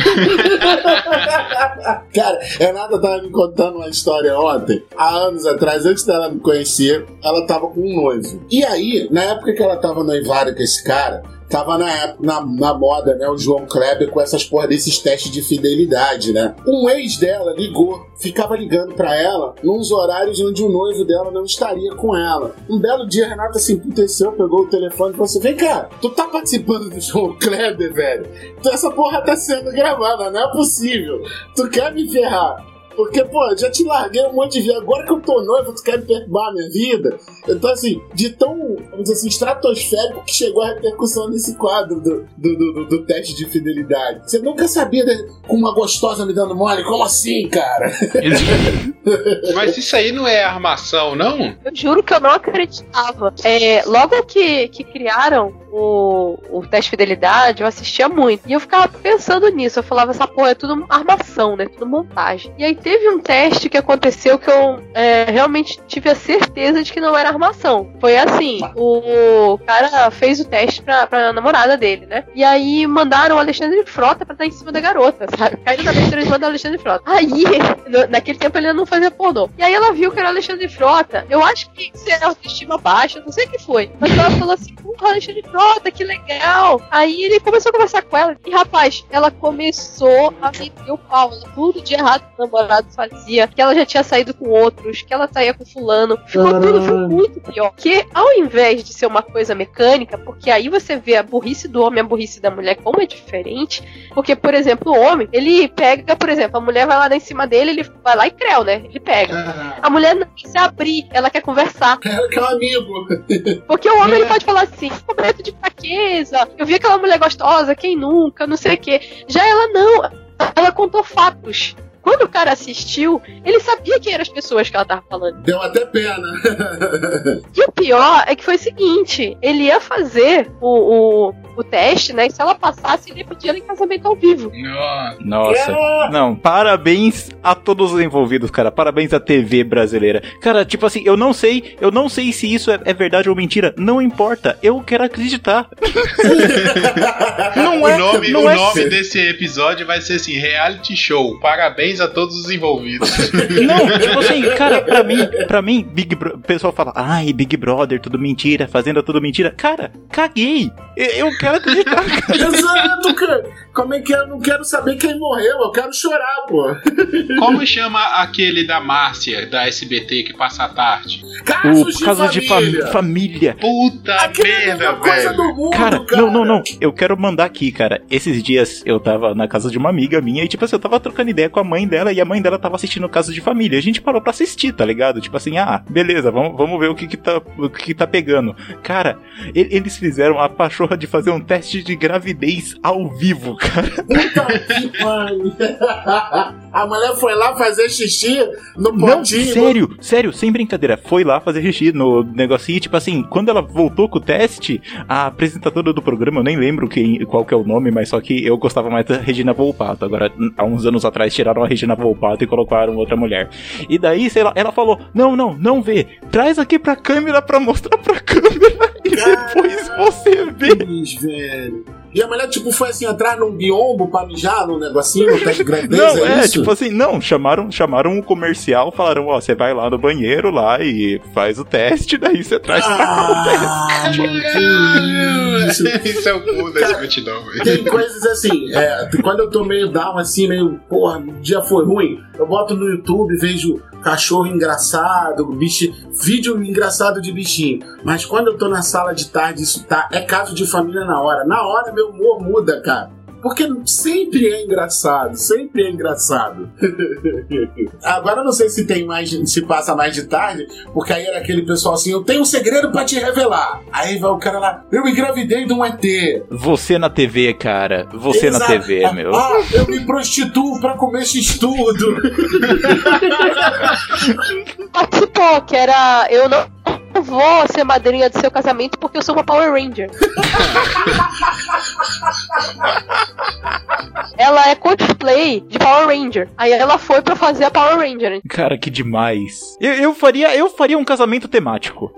[SPEAKER 7] Cara, Renata tava me contando uma história ontem, há anos atrás, antes dela me conhecer, ela tava com um noivo. E aí, na época que ela tava noivada com esse cara, tava na, época, na, na moda, né, o João Kleber com essas porra desses testes de fidelidade, né? Um ex dela ligou, ficava ligando pra ela nos horários onde o noivo dela não estaria com ela. Um belo dia, a Renata se emputeceu, pegou o telefone e falou assim, vem cá, tu tá participando do João Kleber, velho? Então essa porra tá sendo gravada, não é possível. Tu quer me ferrar? Porque, pô, eu já te larguei um monte de vida. Agora que eu tô noivo, tu quer me perturbar a minha vida? Então, assim, de tão, vamos dizer assim, estratosférico que chegou a repercussão nesse quadro do, do, do, do teste de fidelidade. Você nunca sabia, né, com uma gostosa me dando mole? Como assim, cara?
[SPEAKER 2] Mas isso aí não é armação, não?
[SPEAKER 4] Eu juro que eu não acreditava. É, logo que, que criaram o, o teste de fidelidade, eu assistia muito. E eu ficava pensando nisso. Eu falava, essa porra é tudo armação, né? Tudo montagem. E aí teve um teste que aconteceu que eu é, realmente tive a certeza de que não era armação. Foi assim, o cara fez o teste pra, pra namorada dele, né? E aí mandaram o Alexandre Frota pra estar em cima da garota, sabe? Caíram na besteira de mandar o Alexandre Frota. Aí, naquele tempo ele não fazia pornô. E aí ela viu que era o Alexandre Frota. Eu acho que isso era autoestima baixa, não sei o que foi. Mas ela falou assim, porra, Alexandre Frota, que legal. Aí ele começou a conversar com ela. E rapaz, ela começou a meter o pau. Tudo de errado que o namorado fazia. Que ela já tinha saído com outros. Que ela saía com fulano. Ficou
[SPEAKER 3] Caramba.
[SPEAKER 4] tudo ficou muito pior. Que ao invés de ser uma coisa mecânica, porque aí você vê a burrice do homem e a burrice da mulher como é diferente. Porque, por exemplo, o homem, ele pega, por exemplo, a mulher vai lá em cima dele, ele vai lá e creu, né? Ele pega. A mulher não quer se abrir, ela quer conversar.
[SPEAKER 7] Ela que é um amigo.
[SPEAKER 4] Porque o homem ele pode falar assim, momento de fraqueza, eu vi aquela mulher gostosa, quem nunca, não sei o quê. Já ela não, ela contou fatos. Quando o cara assistiu, ele sabia quem eram as pessoas que ela tava falando.
[SPEAKER 7] Deu até pena.
[SPEAKER 4] E o pior é que foi o seguinte, ele ia fazer o, o, o teste, né? E se ela passasse, ele ia pedir ela em casamento ao vivo.
[SPEAKER 5] Nossa. Não, parabéns a todos os envolvidos, cara. Parabéns à T V brasileira. Cara, tipo assim, eu não sei, eu não sei se isso é, é verdade ou mentira. Não importa, eu quero acreditar. Não
[SPEAKER 2] o
[SPEAKER 5] é,
[SPEAKER 2] nome,
[SPEAKER 5] não
[SPEAKER 2] o
[SPEAKER 5] é
[SPEAKER 2] nome
[SPEAKER 5] ser...
[SPEAKER 2] desse episódio vai ser assim, reality show. Parabéns a todos os envolvidos.
[SPEAKER 5] Não, tipo assim, cara, pra mim, pra mim, Big Bro... o pessoal fala, ai, Big Brother, tudo mentira, Fazenda, tudo mentira. Cara, caguei. Eu, eu quero acreditar, cara.
[SPEAKER 7] Exato, cara. Como é que é? Eu não quero saber quem morreu, eu quero chorar, pô.
[SPEAKER 2] Como chama aquele da Márcia, da S B T, que passa a tarde?
[SPEAKER 7] Casos
[SPEAKER 5] O
[SPEAKER 7] de
[SPEAKER 5] caso de
[SPEAKER 7] família.
[SPEAKER 5] fam- família.
[SPEAKER 2] Puta
[SPEAKER 7] Aquilo é a
[SPEAKER 2] merda,
[SPEAKER 7] melhor coisa
[SPEAKER 2] velho.
[SPEAKER 7] do mundo,
[SPEAKER 5] Cara,
[SPEAKER 7] cara.
[SPEAKER 5] não, não, não. Eu quero mandar aqui, cara. Esses dias eu tava na casa de uma amiga minha e, tipo assim, eu tava trocando ideia com a mãe dela e a mãe dela tava assistindo o Caso de Família. A gente parou pra assistir, tá ligado? Tipo assim, ah, beleza, vamos, vamos ver o que que tá, o que que tá pegando. Cara, e- eles fizeram a pachorra de fazer um teste de gravidez ao vivo, cara.
[SPEAKER 7] Puta que pariu. A mulher foi lá fazer xixi no
[SPEAKER 5] Não,
[SPEAKER 7] potinho.
[SPEAKER 5] sério, sério, sem brincadeira. Foi lá fazer xixi no negocinho, tipo assim, quando ela voltou com o teste, a apresentadora do programa, eu nem lembro quem, qual que é o nome, mas só que eu gostava mais da Regina Volpato. Agora, há uns anos atrás, tiraram a Regina Volpato e colocaram outra mulher. E daí, sei lá, ela falou, não, não, não vê. Traz aqui pra câmera pra mostrar pra câmera e depois você vê.
[SPEAKER 7] Deus, velho. E a mulher, tipo, foi assim, atrás num biombo pra mijar num negocinho, no teste de gravidez,
[SPEAKER 5] Não,
[SPEAKER 7] é,
[SPEAKER 5] é,
[SPEAKER 7] isso?
[SPEAKER 5] tipo assim, não, chamaram, chamaram um comercial, falaram, ó, você vai lá no banheiro lá e faz o teste, daí você traz pra
[SPEAKER 7] Ah, mano, que isso.
[SPEAKER 2] Isso é o cu da escrotidão, velho.
[SPEAKER 7] Tem coisas assim, é, quando eu tô meio down, assim, meio, porra, o dia foi ruim, eu boto no YouTube, vejo cachorro engraçado, bicho, vídeo engraçado de bichinho. Mas quando eu tô na sala de tarde, isso tá, é caso de família na hora. Na hora meu humor muda, cara. Porque sempre é engraçado, sempre é engraçado. Agora eu não sei se tem mais, se passa mais de tarde, porque aí era aquele pessoal assim, eu tenho um segredo pra te revelar. Aí vai o cara lá, eu engravidei de um E T.
[SPEAKER 5] Você na T V, cara. Você
[SPEAKER 7] Exato.
[SPEAKER 5] na T V, meu.
[SPEAKER 7] Ah, eu me prostituo pra comer x-tudo.
[SPEAKER 4] Participou, que era. Eu não vou ser madrinha do seu casamento porque eu sou uma Power Ranger. Ela é cosplay de Power Ranger. Aí ela foi pra fazer a Power Ranger.
[SPEAKER 5] Cara, que demais. Eu, eu, faria, eu faria um casamento temático.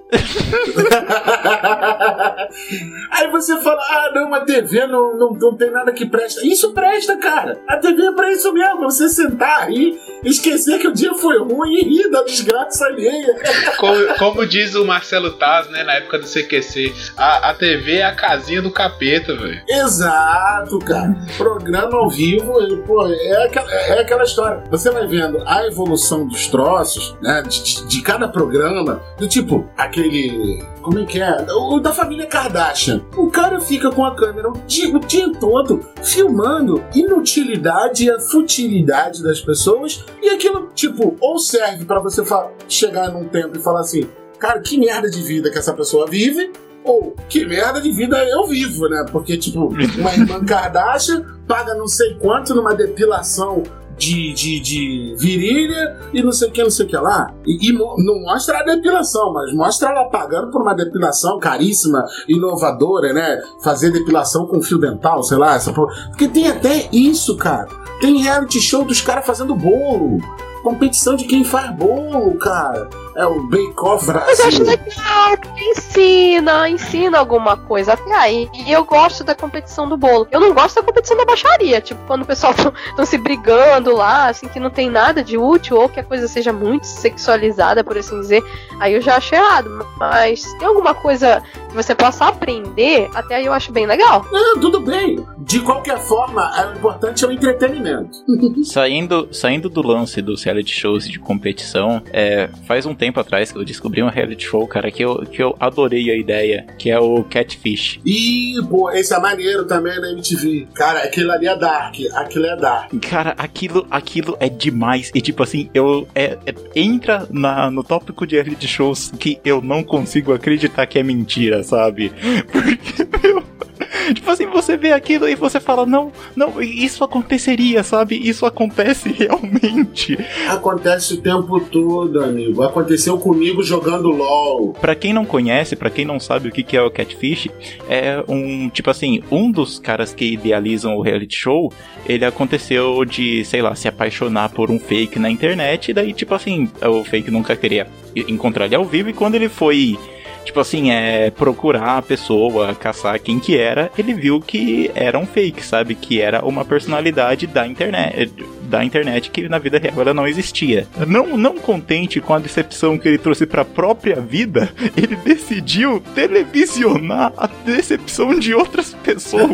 [SPEAKER 7] Aí você fala, ah, não, a T V não, não, não tem nada que presta. Isso presta, cara. A T V é pra isso mesmo. Você sentar e esquecer que o dia foi ruim e rir da desgraça alheia.
[SPEAKER 2] Como, como diz o Marcelo Taz, né, na época do C Q C, a, a T V é a casinha do capeta, velho.
[SPEAKER 7] Exato, cara. Programa ao vivo, pô, é aquela, é aquela história. Você vai vendo a evolução dos troços, né, de, de, de cada programa, do tipo, aquele... Como é que é? O da família Kardashian. O cara fica com a câmera o dia, o dia todo filmando inutilidade e a futilidade das pessoas, e aquilo, tipo, ou serve pra você fa- chegar num tempo e falar assim, cara, que merda de vida que essa pessoa vive, ou que merda de vida eu vivo, né? Porque, tipo, uma irmã Kardashian paga não sei quanto numa depilação de, de, de virilha e não sei o que, não sei o que lá. E, e mo- não mostra a depilação, mas mostra ela pagando por uma depilação caríssima, inovadora, né? Fazer depilação com fio dental, sei lá. Essa porra. Porque tem até isso, cara. Tem reality show dos caras fazendo bolo. Competição de quem faz bolo, cara. É o Bake Off
[SPEAKER 4] Mas eu acho
[SPEAKER 7] Brasil.
[SPEAKER 4] legal, porque ensina, ensina alguma coisa. Até aí, e eu gosto da competição do bolo. Eu não gosto da competição da baixaria, tipo, quando o pessoal estão se brigando lá, assim, que não tem nada de útil, ou que a coisa seja muito sexualizada, por assim dizer. Aí eu já acho errado. Mas se tem alguma coisa que você possa aprender, até aí eu acho bem legal.
[SPEAKER 7] Não, tudo bem. De qualquer forma, o importante é o entretenimento.
[SPEAKER 5] Saindo, saindo do lance dos reality shows de competição, é, faz um tempo atrás que eu descobri um reality show, cara, que eu, que eu adorei a ideia, que é o Catfish.
[SPEAKER 7] Ih, pô, esse é maneiro também da M T V. Cara, aquilo ali é dark. Aquilo é dark.
[SPEAKER 5] Cara, aquilo, aquilo é demais. E tipo assim, eu é, é, entra na, no tópico de reality shows que eu não consigo acreditar que é mentira, sabe? Porque, meu... Tipo assim, você vê aquilo e você fala, não, não, isso aconteceria, sabe? Isso acontece realmente.
[SPEAKER 7] Acontece o tempo todo, amigo. Aconteceu comigo jogando LOL.
[SPEAKER 5] Pra quem não conhece, pra quem não sabe o que é o Catfish, é um, tipo assim, um dos caras que idealizam o reality show, ele aconteceu de, sei lá, se apaixonar por um fake na internet, e daí, tipo assim, o fake nunca queria encontrar ele ao vivo, e quando ele foi... Tipo assim, é procurar a pessoa, caçar quem que era, ele viu que era um fake, sabe? Que era uma personalidade da internet, da internet que na vida real ela não existia. Não, não contente com a decepção que ele trouxe pra própria vida, ele decidiu televisionar a decepção de outras pessoas.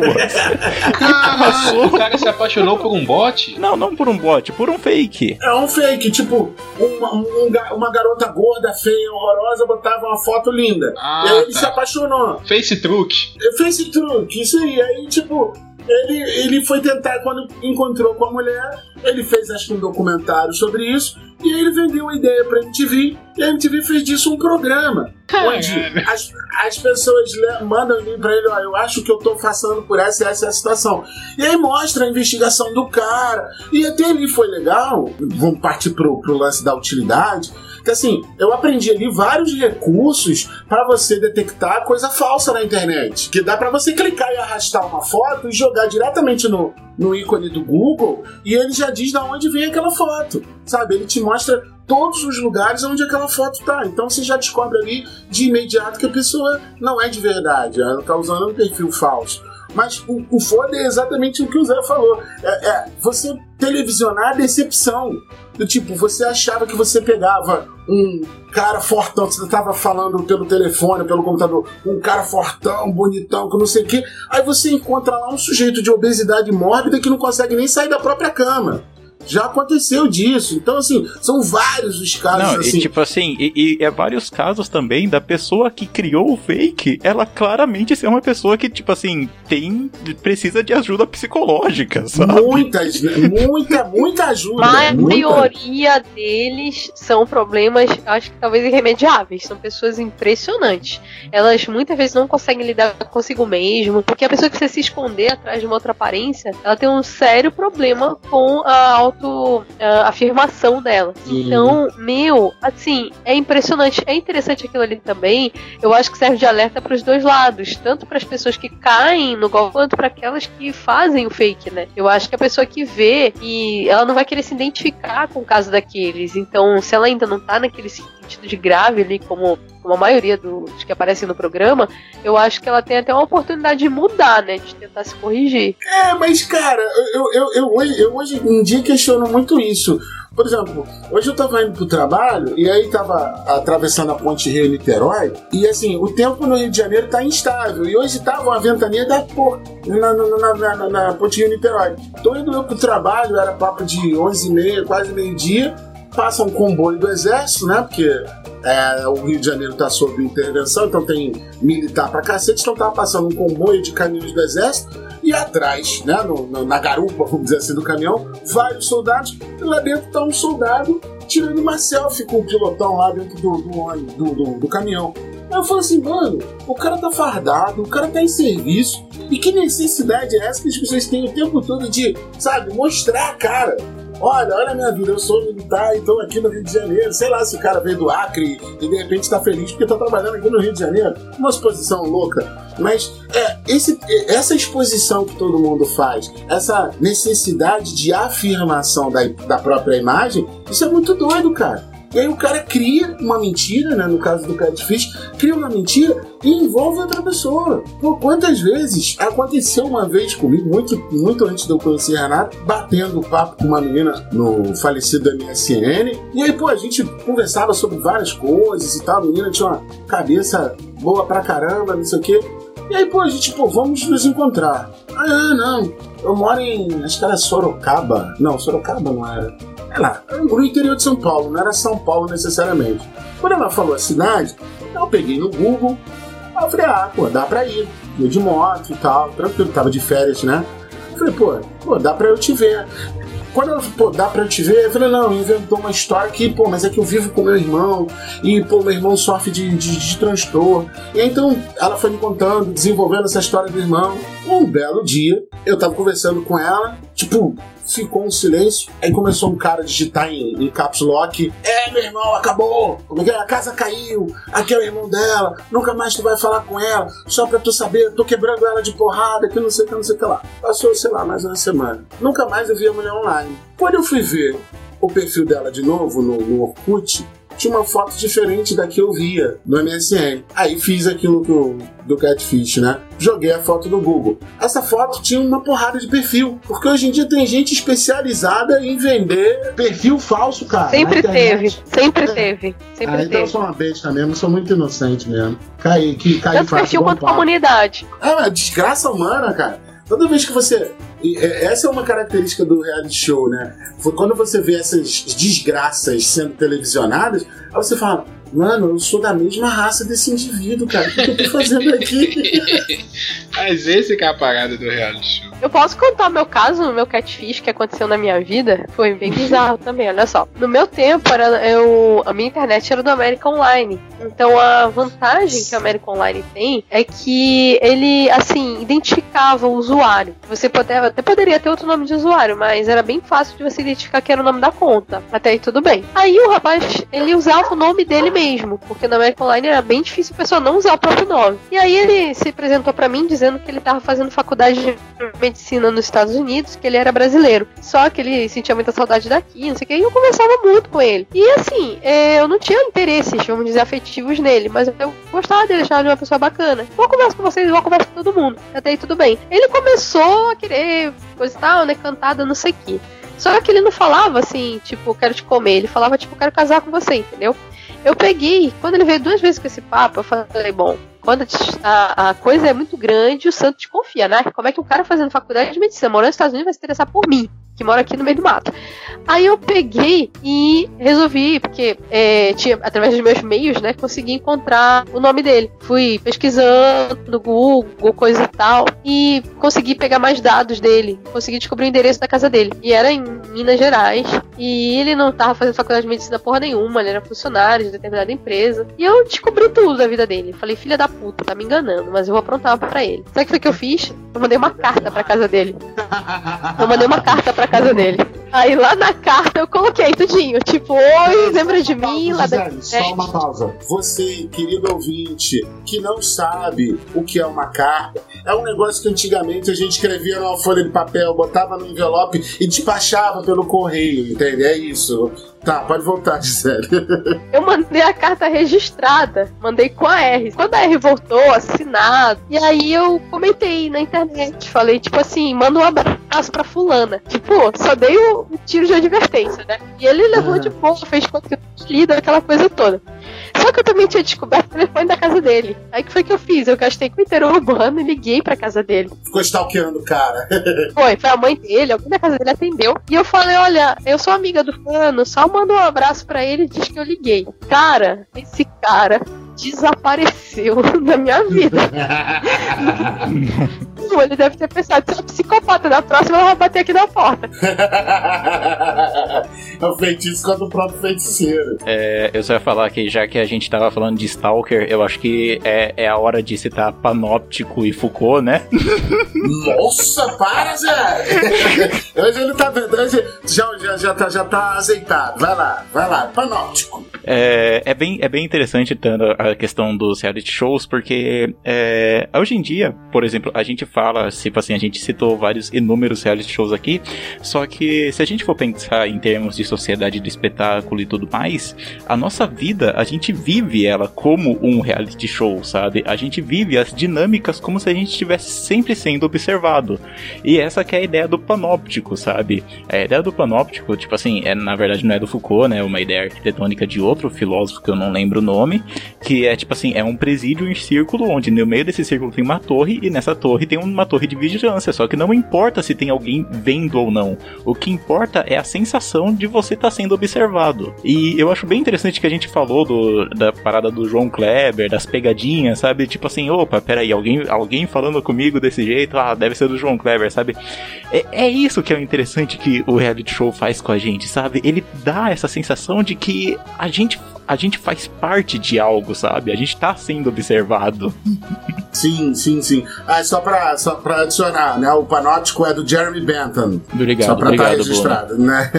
[SPEAKER 2] Caralho, o cara se apaixonou por um bot?
[SPEAKER 5] Não, não por um bot, por um fake.
[SPEAKER 7] É um fake, tipo, uma, um, uma garota gorda, feia, horrorosa, botava uma foto linda.
[SPEAKER 2] Ah,
[SPEAKER 7] e aí ele
[SPEAKER 2] tá.
[SPEAKER 7] se apaixonou.
[SPEAKER 2] Face truque.
[SPEAKER 7] Fez esse truque, isso aí. Aí, tipo, ele, ele foi tentar, quando encontrou com a mulher, ele fez, acho que um documentário sobre isso, e aí ele vendeu a ideia pra M T V, e a M T V fez disso um programa, onde as, as pessoas le- mandam e-mail pra ele, ó, eu acho que eu tô passando por essa e essa, essa situação. E aí mostra a investigação do cara, e até ali foi legal, vamos partir pro, pro lance da utilidade, que assim, eu aprendi ali vários recursos pra você detectar coisa falsa na internet. Que dá pra você clicar e arrastar uma foto e jogar diretamente no, no ícone do Google e ele já diz de onde vem aquela foto, sabe? Ele te mostra todos os lugares onde aquela foto tá. Então você já descobre ali de imediato que a pessoa não é de verdade, ela tá usando um perfil falso. Mas o, o foda é exatamente o que o Zé falou. É, é você televisionar a decepção. Do tipo, você achava que você pegava um cara fortão, você tava falando pelo telefone, pelo computador, um cara fortão, bonitão, que não sei o quê. Aí você encontra lá um sujeito de obesidade mórbida que não consegue nem sair da própria cama. Já aconteceu disso. Então, assim, são vários os casos.
[SPEAKER 5] Não,
[SPEAKER 7] assim.
[SPEAKER 5] E tipo assim, e, e é vários casos também da pessoa que criou o fake, ela claramente é uma pessoa que, tipo assim, tem, precisa de ajuda psicológica, sabe?
[SPEAKER 7] Muitas, muita, muita ajuda.
[SPEAKER 4] A
[SPEAKER 7] muita.
[SPEAKER 4] maioria deles são problemas, acho que talvez irremediáveis. São pessoas impressionantes. Elas muitas vezes não conseguem lidar consigo mesmo, porque a pessoa que você se esconder atrás de uma outra aparência, ela tem um sério problema com a auto a afirmação dela. Uhum. Então, meu, assim, é impressionante. É interessante aquilo ali também. Eu acho que serve de alerta para os dois lados, tanto para as pessoas que caem no golpe quanto para aquelas que fazem o fake, né? Eu acho que a pessoa que vê e ela não vai querer se identificar com o caso daqueles. Então, se ela ainda não tá naquele sentido de grave ali, como, como a maioria dos que aparecem no programa, eu acho que ela tem até uma oportunidade de mudar, né? De tentar se corrigir.
[SPEAKER 7] É, mas, cara, eu, eu, eu, hoje, eu hoje em dia questiono muito isso. Por exemplo, hoje eu tava indo pro trabalho e aí tava atravessando a ponte Rio-Niterói e, assim, o tempo no Rio de Janeiro tá instável. E hoje tava uma ventania da porra na, na, na, na, na ponte Rio-Niterói. Tô indo eu pro trabalho, era papo de onze e meia, quase meio-dia. Passa um comboio do Exército, né? Porque é, o Rio de Janeiro tá sob intervenção, então tem militar pra cacete. Então tava passando um comboio de caminhões do Exército e atrás, né? No, no, na garupa, vamos dizer assim, do caminhão, vários soldados. E lá dentro tá um soldado tirando uma selfie com o pilotão lá dentro do, do, do, do, do caminhão. Aí eu falo assim, mano, o cara tá fardado, o cara tá em serviço. E que necessidade é essa que as pessoas têm o tempo todo de, sabe, mostrar a cara? Olha, olha a minha vida, eu sou militar e estou aqui no Rio de Janeiro. Sei lá se o cara veio do Acre e de repente está feliz porque está trabalhando aqui no Rio de Janeiro. Uma exposição louca. Mas é, esse, essa exposição que todo mundo faz, essa necessidade de afirmação da, da própria imagem, isso é muito doido, cara. E aí o cara cria uma mentira, né? No caso do Catfish, cria uma mentira e envolve outra pessoa. Por quantas vezes aconteceu uma vez comigo, muito, muito antes de eu conhecer a Renata, batendo papo com uma menina no falecido M S N. E aí, pô, a gente conversava sobre várias coisas e tal. A menina tinha uma cabeça boa pra caramba, não sei o quê. E aí, pô, a gente, pô, vamos nos encontrar. Ah, não, eu moro em, acho que era Sorocaba. Não, Sorocaba não era. É lá, no interior de São Paulo, não era São Paulo necessariamente. Quando ela falou a cidade, eu peguei no Google, eu falei, ah, pô, dá pra ir. Eu de moto e tal, tranquilo, tava de férias, né? Eu falei, pô, pô, dá pra eu te ver. Quando ela falou, pô, dá pra eu te ver, eu falei, não, inventou uma história que, pô, mas é que eu vivo com meu irmão, e, pô, meu irmão sofre de, de, de transtorno. E então, ela foi me contando, desenvolvendo essa história do irmão. Um belo dia, eu tava conversando com ela, tipo, ficou um silêncio, aí começou um cara a digitar em, em caps lock, é, meu irmão, acabou, como é que é? A casa caiu, aqui é o irmão dela, nunca mais tu vai falar com ela, só pra tu saber, eu tô quebrando ela de porrada, que não sei o que, não sei o que lá. Passou, sei lá, mais uma semana. Nunca mais eu vi a mulher online. Quando eu fui ver o perfil dela de novo no, no Orkut, tinha uma foto diferente da que eu via no M S N. Aí fiz aquilo do, do Catfish, né? Joguei a foto no Google. Essa foto tinha uma porrada de perfil, porque hoje em dia tem gente especializada em vender perfil falso, cara.
[SPEAKER 4] Sempre teve, sempre teve. Sempre
[SPEAKER 3] ah,
[SPEAKER 4] teve.
[SPEAKER 3] Então eu sou uma besta mesmo, eu sou muito inocente mesmo. Cai, que cai
[SPEAKER 4] Tanto perfil quanto comunidade.
[SPEAKER 7] É uma desgraça humana, cara. Toda vez que você... Essa é uma característica do reality show, né? Quando você vê essas desgraças sendo televisionadas, aí você fala, mano, eu sou da mesma raça desse indivíduo, cara. O que eu tô fazendo aqui?
[SPEAKER 2] Mas esse que é a parada do reality show.
[SPEAKER 4] Eu posso contar o meu caso, o meu catfish que aconteceu na minha vida? Foi bem bizarro também, olha só. No meu tempo, era, eu, a minha internet era do América Online. Então a vantagem que o América Online tem é que ele, assim, identificava o usuário. Você poderia, até poderia ter outro nome de usuário, mas era bem fácil de você identificar que era o nome da conta. Até aí tudo bem. Aí o rapaz, ele usava o nome dele mesmo, porque no América Online era bem difícil a pessoa não usar o próprio nome. E aí ele se apresentou pra mim dizendo dizendo que ele tava fazendo faculdade de medicina nos Estados Unidos, que ele era brasileiro. Só que ele sentia muita saudade daqui, não sei o que, e eu conversava muito com ele. E assim, é, eu não tinha interesses, vamos dizer, afetivos nele, mas eu gostava dele, achava ele uma pessoa bacana. Vou conversar com vocês, vou conversar com todo mundo. Até aí tudo bem. Ele começou a querer coisa e tal, né, cantada, não sei o que. Só que ele não falava assim, tipo, quero te comer. Ele falava, tipo, quero casar com você, entendeu? Eu peguei, quando ele veio duas vezes com esse papo, eu falei, bom, quando a, a coisa é muito grande, o santo te confia, né? Como é que um cara fazendo faculdade de medicina, morando nos Estados Unidos, vai se interessar por mim, que mora aqui no meio do mato? Aí eu peguei e resolvi, porque é, tinha, através dos meus meios, né, consegui encontrar o nome dele. Fui pesquisando no Google, coisa e tal, e consegui pegar mais dados dele, consegui descobrir o endereço da casa dele. E era em Minas Gerais, e ele não tava fazendo faculdade de medicina porra nenhuma, ele era funcionário de determinada empresa. E eu descobri tudo da vida dele. Falei, filha da puta, tá me enganando, mas eu vou aprontar pra ele. Sabe o que foi que eu fiz? Eu mandei uma carta pra casa dele. Eu mandei uma carta pra casa dele. Aí lá na carta eu coloquei tudinho, tipo, oi, lembra de mim? Lá da...
[SPEAKER 7] Só uma pausa. Você, querido ouvinte, que não sabe o que é uma carta, é um negócio que antigamente a gente escrevia numa folha de papel, botava no envelope e despachava pelo correio, entende? É isso. Tá, pode voltar, Gisele.
[SPEAKER 4] Eu mandei a carta registrada, mandei com a R. Quando a R voltou, assinado, e aí eu comentei na internet, falei, tipo assim, manda um abraço pra fulana. Tipo, só dei o, o tiro de advertência, né? E ele levou ah. de boa, fez quanto que eu lido, aquela coisa toda. Só que eu também tinha descoberto o telefone da casa dele. Aí que foi que eu fiz? Eu gastei com o interurbano e liguei pra casa dele.
[SPEAKER 7] Ficou stalkeando o cara.
[SPEAKER 4] Foi, foi a mãe dele, alguém da casa dele atendeu. E eu falei, olha, eu sou amiga do fulano, só manda um abraço pra ele e diz que eu liguei. Cara, esse cara desapareceu da minha vida. Ele deve ter pensado, você é psicopata, da próxima ela vai bater aqui na porta.
[SPEAKER 7] É o feitiço contra o próprio feiticeiro.
[SPEAKER 5] É, eu só ia falar que já que a gente tava falando de Stalker, eu acho que é, é a hora de citar Panóptico e Foucault, né?
[SPEAKER 7] Nossa, para, Zé! Hoje ele tá vendo, hoje já, já, já, tá, já tá azeitado. Vai lá, vai lá, Panóptico.
[SPEAKER 5] É, é, bem, é bem interessante tanto a questão dos reality shows, porque é, hoje em dia, por exemplo, a gente fala, tipo assim, a gente citou vários inúmeros reality shows aqui, só que se a gente for pensar em termos de sociedade do espetáculo e tudo mais, a nossa vida, a gente vive ela como um reality show, sabe? A gente vive as dinâmicas como se a gente estivesse sempre sendo observado. E essa que é a ideia do panóptico, sabe? A ideia do panóptico, tipo assim, é, na verdade não é do Foucault, né? É uma ideia arquitetônica de outro filósofo que eu não lembro o nome, que é tipo assim, é um presídio em círculo, onde no meio desse círculo tem uma torre, e nessa torre tem uma torre de vigilância, só que não importa se tem alguém vendo ou não. O que importa é a sensação de você estar tá sendo observado. E eu acho bem interessante que a gente falou do, da parada do João Kleber, das pegadinhas, sabe? Tipo assim, opa, peraí, alguém, alguém falando comigo desse jeito, ah, deve ser do João Kleber, sabe? É, é isso que é o interessante que o reality show faz com a gente, sabe? Ele dá essa sensação de que a gente, a gente faz parte de algo, sabe? A gente tá sendo observado.
[SPEAKER 7] Sim, sim, sim. Ah, só pra, só pra adicionar, né? O panóptico é do Jeremy Bentham.
[SPEAKER 5] Obrigado,
[SPEAKER 7] só pra
[SPEAKER 5] obrigado,
[SPEAKER 7] estar registrado,
[SPEAKER 5] Bruno.
[SPEAKER 7] Né?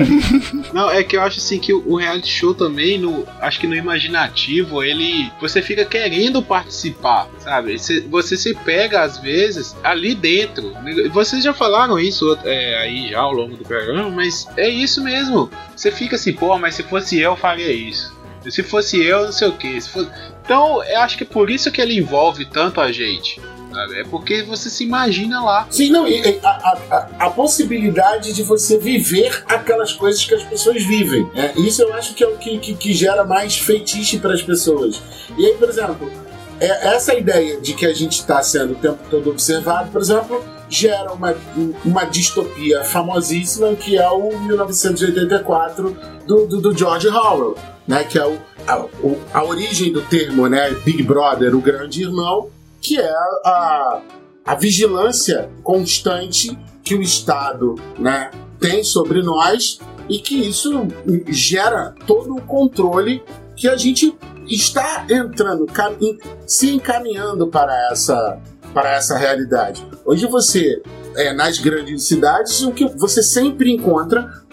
[SPEAKER 2] Não, é que eu acho assim que o reality show também, no, acho que no imaginativo, ele, você fica querendo participar, sabe? Você, você se pega, às vezes, ali dentro. Vocês já falaram isso é, aí já ao longo do programa, mas é isso mesmo. Você fica assim, pô, mas se fosse eu, eu faria isso. Se fosse eu, não sei o que. Fosse... Então, eu acho que é por isso que ele envolve tanto a gente. Sabe? É porque você se imagina lá.
[SPEAKER 7] Sim, não, e, a, a, a possibilidade de você viver aquelas coisas que as pessoas vivem. É, isso eu acho que é o que, que, que gera mais feitiço para as pessoas. E aí, por exemplo, é, essa ideia de que a gente está sendo o tempo todo observado, por exemplo, gera uma, uma distopia famosíssima que é o mil novecentos e oitenta e quatro do, do, do George Orwell, né, que é o, a, o, a origem do termo, né, Big Brother, o grande irmão, que é a, a vigilância constante que o Estado, né, tem sobre nós e que isso gera todo o controle que a gente está entrando, se encaminhando para essa, para essa realidade. Hoje você, é, nas grandes cidades, o que você sempre encontra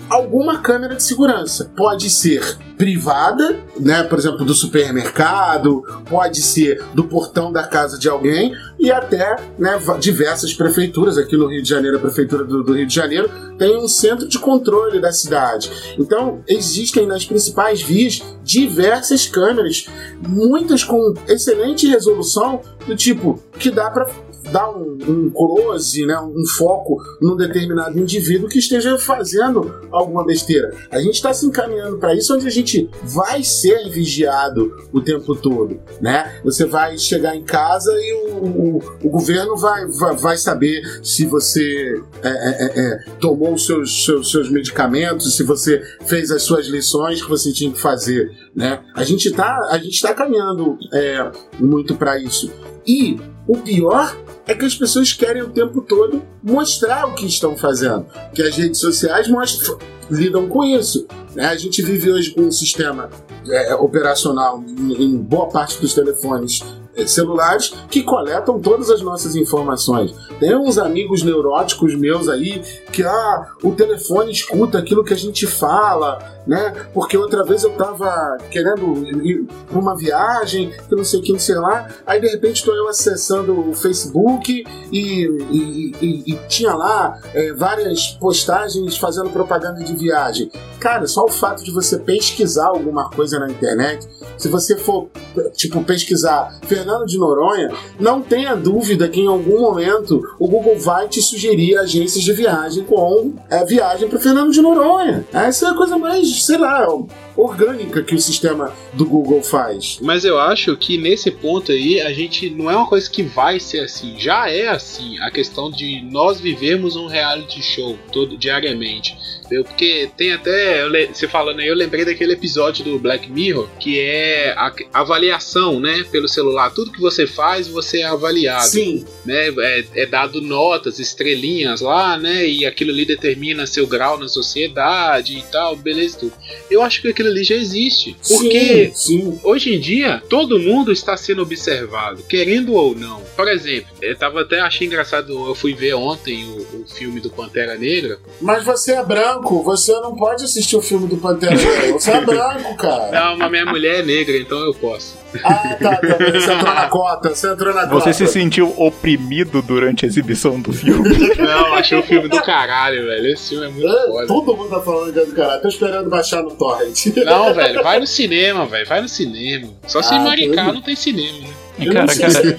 [SPEAKER 7] alguma câmera de segurança. Pode ser privada, né, por exemplo, do supermercado, pode ser do portão da casa de alguém e até, né, diversas prefeituras. Aqui no Rio de Janeiro, a Prefeitura do, do Rio de Janeiro tem um centro de controle da cidade. Então, existem nas principais vias diversas câmeras, muitas com excelente resolução, do tipo que dá para dar um, um close, né, um foco num determinado indivíduo que esteja fazendo alguma besteira. A gente está se encaminhando para isso, onde a gente vai ser vigiado o tempo todo, né? Você vai chegar em casa e o, o, o governo vai, vai, vai saber se você é, é, é, tomou os seus, seus, seus medicamentos, se você fez as suas lições que você tinha que fazer, né? A gente está a gente tá caminhando é, muito para isso. E o pior é que as pessoas querem o tempo todo mostrar o que estão fazendo, que as redes sociais mostram, lidam com isso, né? A gente vive hoje com um sistema é, operacional em, em boa parte dos telefones é, celulares que coletam todas as nossas informações. Tem uns amigos neuróticos meus aí que ah, o telefone escuta aquilo que a gente fala, né? Porque outra vez eu tava querendo ir pra uma viagem, que não sei o que, não sei lá, aí de repente estou eu acessando o Facebook e, e, e, e tinha lá é, várias postagens fazendo propaganda de viagem. Cara, só o fato de você pesquisar alguma coisa na internet, se você for, tipo, pesquisar Fernando de Noronha, não tenha dúvida que em algum momento o Google vai te sugerir agências de viagem com é, viagem para Fernando de Noronha. Essa é a coisa mais, sei lá, orgânica que o sistema do Google faz.
[SPEAKER 2] Mas eu acho que nesse ponto aí a gente não é uma coisa que vai ser assim, já é assim, a questão de nós vivermos um reality show todo diariamente. Porque tem até, você falando aí, eu lembrei daquele episódio do Black Mirror, que é a avaliação, né, pelo celular. Tudo que você faz, você é avaliado.
[SPEAKER 7] Sim.
[SPEAKER 2] Né, é, é dado notas, estrelinhas lá, né, e aquilo ali determina seu grau na sociedade e tal, beleza, tudo. Eu acho que aquilo ali já existe. Porque
[SPEAKER 7] sim, sim.
[SPEAKER 2] Hoje em dia, todo mundo está sendo observado, querendo ou não. Por exemplo, eu tava até achei engraçado, eu fui ver ontem o, o filme do Pantera Negra.
[SPEAKER 7] Mas você é branco. Você não pode assistir o filme do Pantera Negra. Você é branco, cara.
[SPEAKER 2] Não, mas minha mulher é negra, então eu posso.
[SPEAKER 7] Ah, tá, tá. Você entrou na cota. Você entrou na cota.
[SPEAKER 5] Você se sentiu oprimido durante a exibição do filme?
[SPEAKER 2] Não, achei o filme do caralho, velho. Esse filme é muito é, foda.
[SPEAKER 7] Todo mundo tá falando que é do caralho. Tô esperando baixar no torrent.
[SPEAKER 2] Não, velho. Vai no cinema, velho. Vai no cinema. Só se ah, em Maricá não tem cinema, né?
[SPEAKER 5] Cara, cara.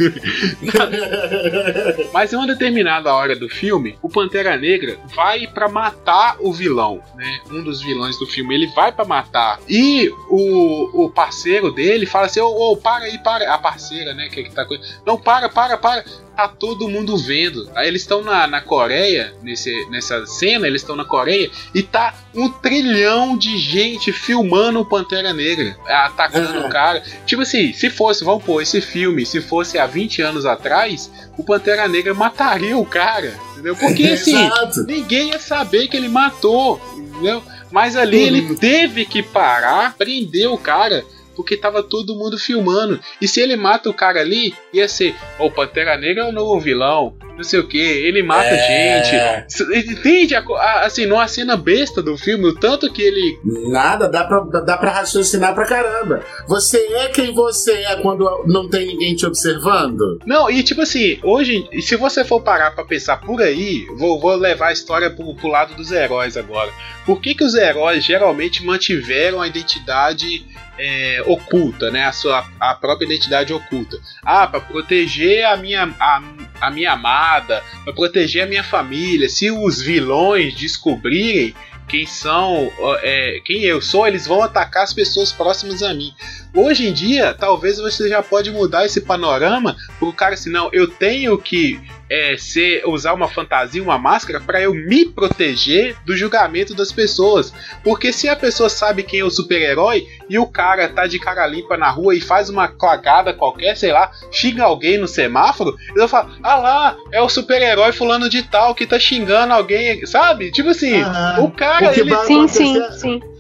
[SPEAKER 2] Mas em uma determinada hora do filme, o Pantera Negra vai pra matar o vilão, né? Um dos vilões do filme, ele vai pra matar. E o, o parceiro dele fala assim: ô, ô, para aí, para. A parceira, né? Que, que tá com... Não, para, para, para. Tá todo mundo vendo. Aí eles estão na, na Coreia, nesse, nessa cena, eles estão na Coreia e tá um trilhão de gente filmando o Pantera Negra, atacando o cara. Tipo assim, se fosse, vamos pôr, esse filme, se fosse há vinte anos atrás, o Pantera Negra mataria o cara, entendeu? Porque assim, ninguém ia saber que ele matou, entendeu? Mas ali uhum. ele teve que parar, prender o cara, porque tava todo mundo filmando. E se ele mata o cara ali, ia ser: o oh, Pantera Negra é o novo vilão, não sei o que, ele mata é... gente. Entende? Assim, numa cena besta do filme, o tanto que ele...
[SPEAKER 7] Nada, dá pra, dá pra raciocinar pra caramba. Você é quem você é quando não tem ninguém te observando?
[SPEAKER 2] Não, e tipo assim, hoje, se você for parar pra pensar por aí, vou, vou levar a história pro, pro lado dos heróis agora. Por que que os heróis geralmente mantiveram a identidade... É, oculta, né? A sua a própria identidade oculta. Ah, para proteger a minha a, a minha amada, para proteger a minha família. Se os vilões descobrirem quem são, é, quem eu sou, eles vão atacar as pessoas próximas a mim. Hoje em dia, talvez você já pode mudar esse panorama pro cara assim: não, eu tenho que é, ser, usar uma fantasia, uma máscara para eu me proteger do julgamento das pessoas. Porque se a pessoa sabe quem é o super-herói e o cara tá de cara limpa na rua e faz uma cagada qualquer, sei lá, xinga alguém no semáforo, ele vai falar: ah lá, é o super-herói fulano de tal que tá xingando alguém, sabe? Tipo assim, ah, o cara...
[SPEAKER 4] Ele... Sim, sim, sim.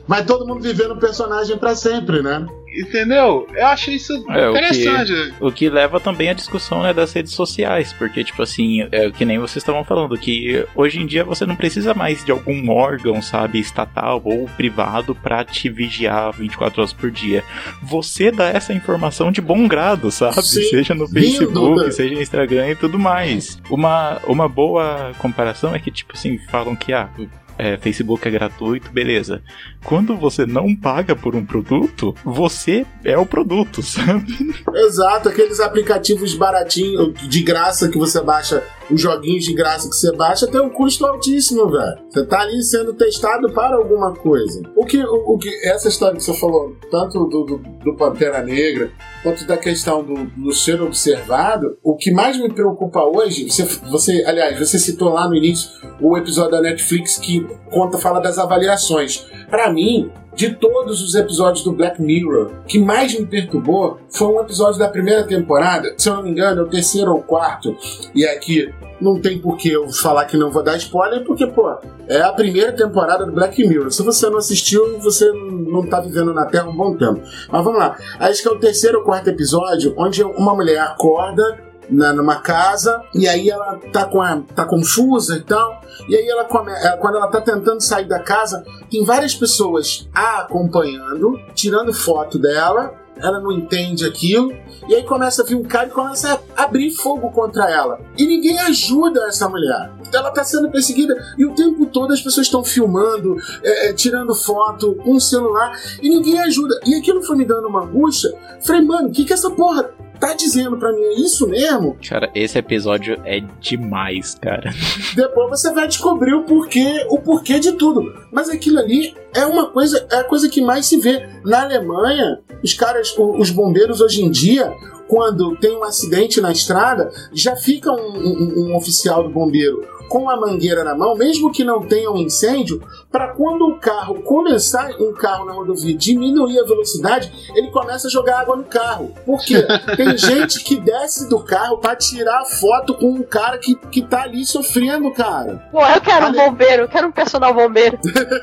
[SPEAKER 3] Mas todo mundo vivendo o personagem pra sempre, né?
[SPEAKER 2] Entendeu? Eu achei isso
[SPEAKER 5] é,
[SPEAKER 2] interessante.
[SPEAKER 5] O que, o que leva também à discussão, né, das redes sociais, porque, tipo assim, é que nem vocês estavam falando, que hoje em dia você não precisa mais de algum órgão, sabe, estatal ou privado pra te vigiar vinte e quatro horas por dia. Você dá essa informação de bom grado, sabe?
[SPEAKER 3] Sim,
[SPEAKER 5] seja no Facebook, lindo, seja no Instagram e tudo mais. Uma, uma boa comparação é que, tipo assim, falam que, ah, É, Facebook é gratuito, beleza. Quando você não paga por um produto, você é o produto, sabe?
[SPEAKER 7] Exato, aqueles aplicativos baratinhos, de graça que você baixa, os joguinhos de graça que você baixa, tem um custo altíssimo, velho. Você tá ali sendo testado para alguma coisa. O que, o, o que essa história que você falou, tanto do, do, do Pantera Negra, quanto da questão do, do ser observado, o que mais me preocupa hoje, você, você, aliás, você citou lá no início o episódio da Netflix que conta, fala das avaliações. Pra mim, de todos os episódios do Black Mirror, que mais me perturbou foi um episódio da primeira temporada, se eu não me engano, é o terceiro ou quarto, e aqui não tem por que eu falar que não vou dar spoiler, porque, pô, é a primeira temporada do Black Mirror. Se você não assistiu, você não tá vivendo na Terra um bom tempo. Mas vamos lá. Acho que é o terceiro ou quarto episódio, onde uma mulher acorda Na, numa casa, e aí ela tá, com a, tá confusa e tal, e aí ela, come, ela quando ela tá tentando sair da casa, tem várias pessoas a acompanhando, tirando foto dela, ela não entende aquilo, e aí começa a vir um cara e começa a abrir fogo contra ela, e ninguém ajuda essa mulher. Ela tá sendo perseguida, e o tempo todo as pessoas estão filmando, é, tirando foto com o celular, e ninguém ajuda, e aquilo foi me dando uma angústia. Falei, mano, o que que essa porra tá dizendo pra mim? É isso mesmo?
[SPEAKER 5] Cara, esse episódio é demais, cara.
[SPEAKER 7] Depois você vai descobrir o porquê, o porquê de tudo. Mas aquilo ali é uma coisa, é a coisa que mais se vê. Na Alemanha, os caras, os bombeiros hoje em dia, quando tem um acidente na estrada, já fica um, um, um oficial do bombeiro com a mangueira na mão, mesmo que não tenha um incêndio, para quando o carro começar, um carro na rodovia diminuir a velocidade, ele começa a jogar água no carro. Por quê? Tem gente que desce do carro para tirar foto com um cara que, que tá ali sofrendo, cara.
[SPEAKER 4] Pô, eu quero Ali... um bombeiro, eu quero um personal bombeiro.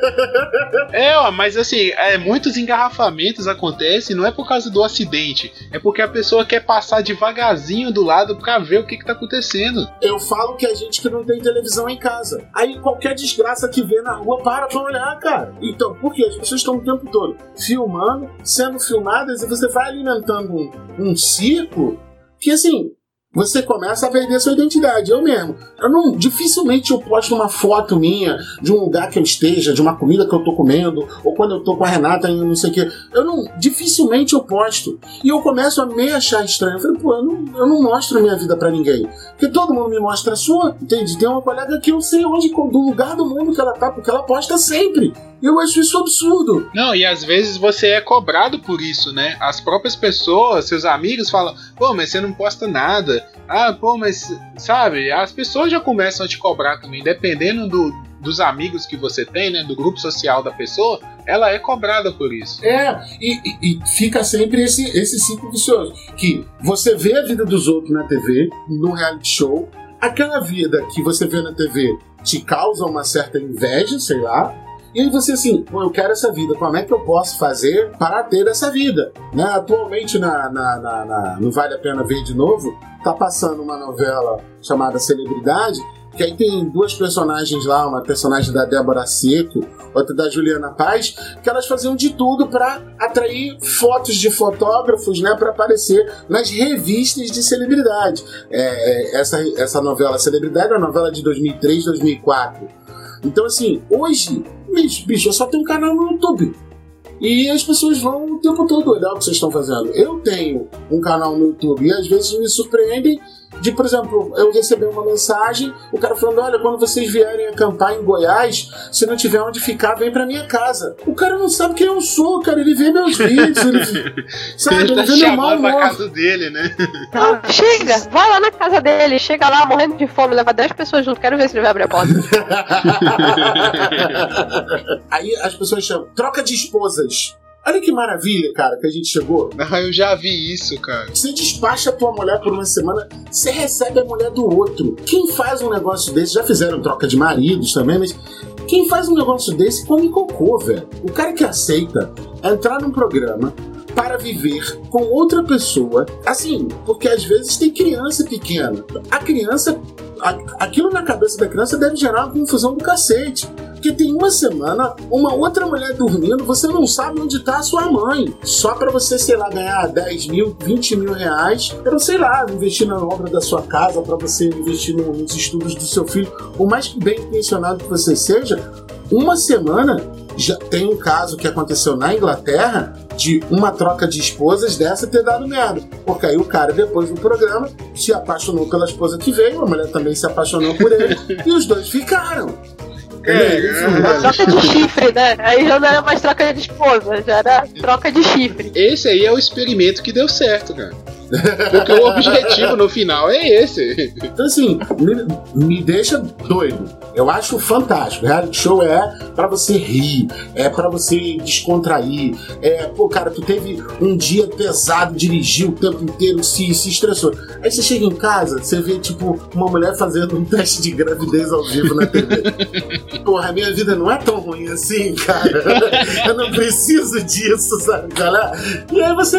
[SPEAKER 2] É, ó, mas assim, é, muitos engarrafamentos acontecem, não é por causa do acidente, é porque a pessoa quer passar devagarzinho do lado pra ver o que que tá acontecendo.
[SPEAKER 7] Eu falo que a gente que não tem televisão em casa. Aí qualquer desgraça que vê na rua para pra olhar, cara. Então, por quê? As pessoas estão o tempo todo filmando, sendo filmadas, e você vai alimentando um, um ciclo que, assim, você começa a perder sua identidade. Eu mesmo. Eu não, dificilmente eu posto uma foto minha de um lugar que eu esteja, de uma comida que eu tô comendo, ou quando eu tô com a Renata e não sei o quê. Eu não, dificilmente eu posto. E eu começo a me achar estranho. Eu falei, pô, eu não, eu não mostro minha vida pra ninguém. Porque todo mundo me mostra a sua, entende? Tem uma colega que eu sei onde, do lugar do mundo que ela tá, porque ela posta sempre. Eu acho isso absurdo.
[SPEAKER 2] Não, e às vezes você é cobrado por isso, né? As próprias pessoas, seus amigos falam, pô, mas você não posta nada. Ah, pô, mas, sabe, as pessoas já começam a te cobrar também, dependendo do, dos amigos que você tem, né, do grupo social da pessoa, ela é cobrada por isso.
[SPEAKER 7] É, e, e, e fica sempre esse, esse ciclo vicioso, que você vê a vida dos outros na T V, no reality show, aquela vida que você vê na T V te causa uma certa inveja, sei lá, e aí você assim, pô, eu quero essa vida, como é que eu posso fazer para ter essa vida? Né? Atualmente na, na, na, na Não Vale a Pena Ver de Novo, tá passando uma novela chamada Celebridade, que aí tem duas personagens lá, uma personagem da Débora Seco, outra da Juliana Paz, que elas faziam de tudo para atrair fotos de fotógrafos, né, para aparecer nas revistas de celebridade. É, essa, essa novela Celebridade é uma novela de dois mil e três, dois mil e quatro. Então, assim, hoje, bicho, bicho, eu só tenho um canal no YouTube. E as pessoas vão o tempo todo olhar o que vocês estão fazendo. Eu tenho um canal no YouTube e às vezes me surpreendem de, por exemplo, eu receber uma mensagem, o cara falando, olha, quando vocês vierem acampar em Goiás, se não tiver onde ficar, vem pra minha casa. O cara não sabe quem eu sou, cara, ele vê meus vídeos, ele, sabe,
[SPEAKER 2] ele,
[SPEAKER 7] ele
[SPEAKER 2] tá
[SPEAKER 7] vê meu mal
[SPEAKER 2] pra casa dele, né?
[SPEAKER 4] Ah, chega, vai lá na casa dele, chega lá morrendo de fome, leva dez pessoas junto, quero ver se ele vai abrir a porta.
[SPEAKER 7] Aí as pessoas chamam, troca de esposas. Olha que maravilha, cara, que a gente chegou.
[SPEAKER 2] Ah, eu já vi isso, cara.
[SPEAKER 7] Você despacha a tua mulher por uma semana, você recebe a mulher do outro. Quem faz um negócio desse, já fizeram troca de maridos também, mas quem faz um negócio desse come cocô, velho. O cara que aceita entrar num programa para viver com outra pessoa, assim, porque às vezes tem criança pequena. A criança, a, aquilo na cabeça da criança deve gerar uma confusão do cacete. Porque tem uma semana, uma outra mulher dormindo, você não sabe onde está a sua mãe. Só para você, sei lá, ganhar dez mil, vinte mil reais, para, sei lá, investir na obra da sua casa, para você investir no, nos estudos do seu filho. Por mais bem intencionado que você seja, uma semana já tem um caso que aconteceu na Inglaterra de uma troca de esposas dessa ter dado merda. Porque aí o cara, depois do programa, se apaixonou pela esposa que veio, a mulher também se apaixonou por ele, e os dois ficaram.
[SPEAKER 4] É, é, uma troca de chifre, né? Aí já não era mais troca de esposa, já era troca de chifre.
[SPEAKER 2] Esse aí é o experimento que deu certo, cara. Porque o objetivo no final é esse.
[SPEAKER 7] Então assim, me, me deixa doido. Eu acho fantástico. Reality show é pra você rir, é pra você descontrair. É, pô, cara, tu teve um dia pesado, dirigiu o tempo inteiro, se, se estressou. Aí você chega em casa, você vê, tipo, uma mulher fazendo um teste de gravidez ao vivo na T V. Porra, a minha vida não é tão ruim assim, cara. Eu não preciso disso, sabe, galera? E aí você,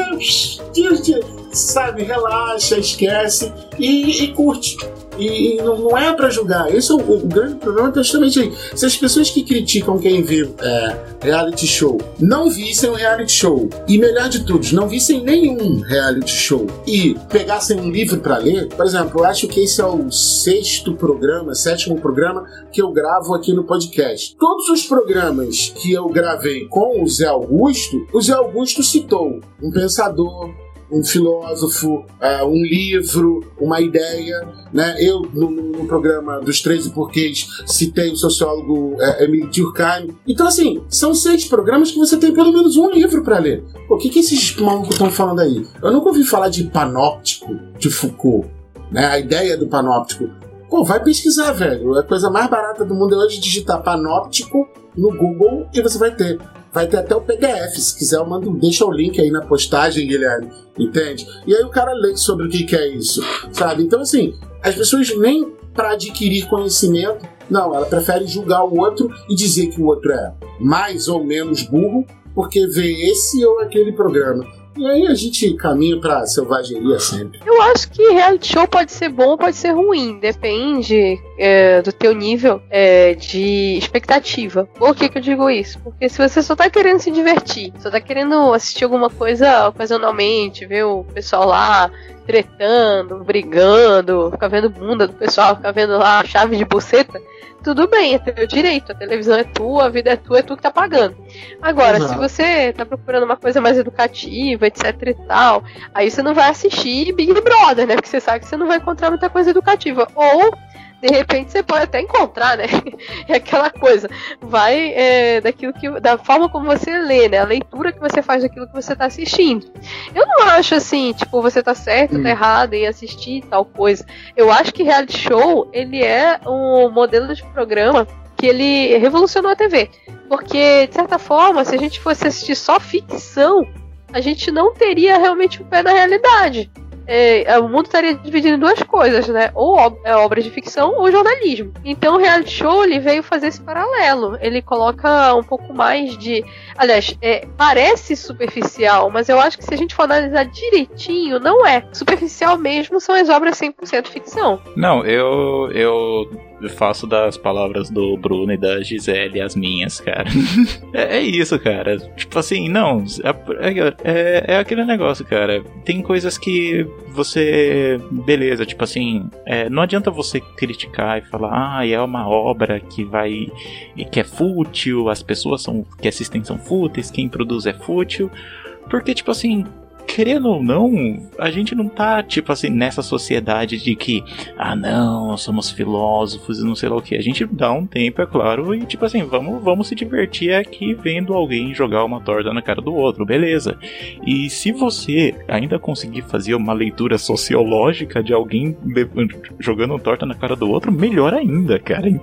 [SPEAKER 7] sabe, relaxa, esquece e, e curte. E, e não, não é pra julgar. Esse é o, o grande problema, é justamente aí. Se as pessoas que criticam quem vê é, reality show não vissem um reality show, e melhor de tudo, não vissem nenhum reality show e pegassem um livro pra ler, por exemplo, eu acho que esse é o sexto programa, sétimo programa que eu gravo aqui no podcast. Todos os programas que eu gravei com o Zé Augusto, o Zé Augusto citou um pensador, um filósofo, uh, um livro, uma ideia, né? Eu, no, no programa dos treze Porquês, citei o sociólogo uh, Emile Durkheim. Então, assim, são seis programas que você tem pelo menos um livro para ler. Pô, o que, que esses malucos estão falando aí? Eu nunca ouvi falar de panóptico de Foucault, né? A ideia do panóptico. Pô, vai pesquisar, velho. A coisa mais barata do mundo é hoje digitar panóptico no Google e você vai ter. Vai ter até o P D F, se quiser eu mando, deixa o link aí na postagem, Guilherme, entende? E aí o cara lê sobre o que, que é isso, sabe? Então, assim, as pessoas nem para adquirir conhecimento, não, ela prefere julgar o outro e dizer que o outro é mais ou menos burro, porque vê esse ou aquele programa. E aí a gente caminha pra selvageria sempre.
[SPEAKER 4] Eu acho que reality show pode ser bom ou pode ser ruim. Depende é, do teu nível é, de expectativa. Por que que eu digo isso? Porque se você só tá querendo se divertir, só tá querendo assistir alguma coisa ocasionalmente, ver o pessoal lá tretando, brigando, ficar vendo bunda do pessoal, ficar vendo lá a chave de buceta, tudo bem, é teu direito, a televisão é tua, a vida é tua, é tu que tá pagando. Agora, uhum. se você tá procurando uma coisa mais educativa, etc e tal, aí você não vai assistir Big Brother, né? Porque você sabe que você não vai encontrar muita coisa educativa. Ou, de repente, você pode até encontrar, né? É aquela coisa, vai é, daquilo que, da forma como você lê, né? A leitura que você faz daquilo que você tá assistindo. Eu não acho assim, tipo, você tá certo, hum. tá errado em assistir tal coisa. Eu acho que reality show, ele é um modelo de programa que ele revolucionou a T V. Porque, de certa forma, se a gente fosse assistir só ficção, a gente não teria realmente o pé na realidade. É, o mundo estaria dividido em duas coisas, né? Ou é obra de ficção ou jornalismo. Então o reality show ele veio fazer esse paralelo. Ele coloca um pouco mais de... Aliás, é, parece superficial, mas eu acho que se a gente for analisar direitinho, não é. Superficial mesmo são as obras cem por cento ficção.
[SPEAKER 5] Não, eu... eu... Eu faço das palavras do Bruno e da Gisele as minhas, cara. é, é isso, cara. Tipo assim, não. É, é, é aquele negócio, cara. Tem coisas que você... Beleza, tipo assim... É, não adianta você criticar e falar, ah, é uma obra que vai... que é fútil, as pessoas são, que assistem são fúteis, quem produz é fútil. Porque, tipo assim... Querendo ou não, a gente não tá, tipo assim, nessa sociedade de que, ah não, nós somos filósofos e não sei lá o que. A gente dá um tempo, é claro, e tipo assim, vamos, vamos se divertir aqui vendo alguém jogar uma torta na cara do outro, beleza. E se você ainda conseguir fazer uma leitura sociológica de alguém jogando torta na cara do outro, melhor ainda, cara. Então...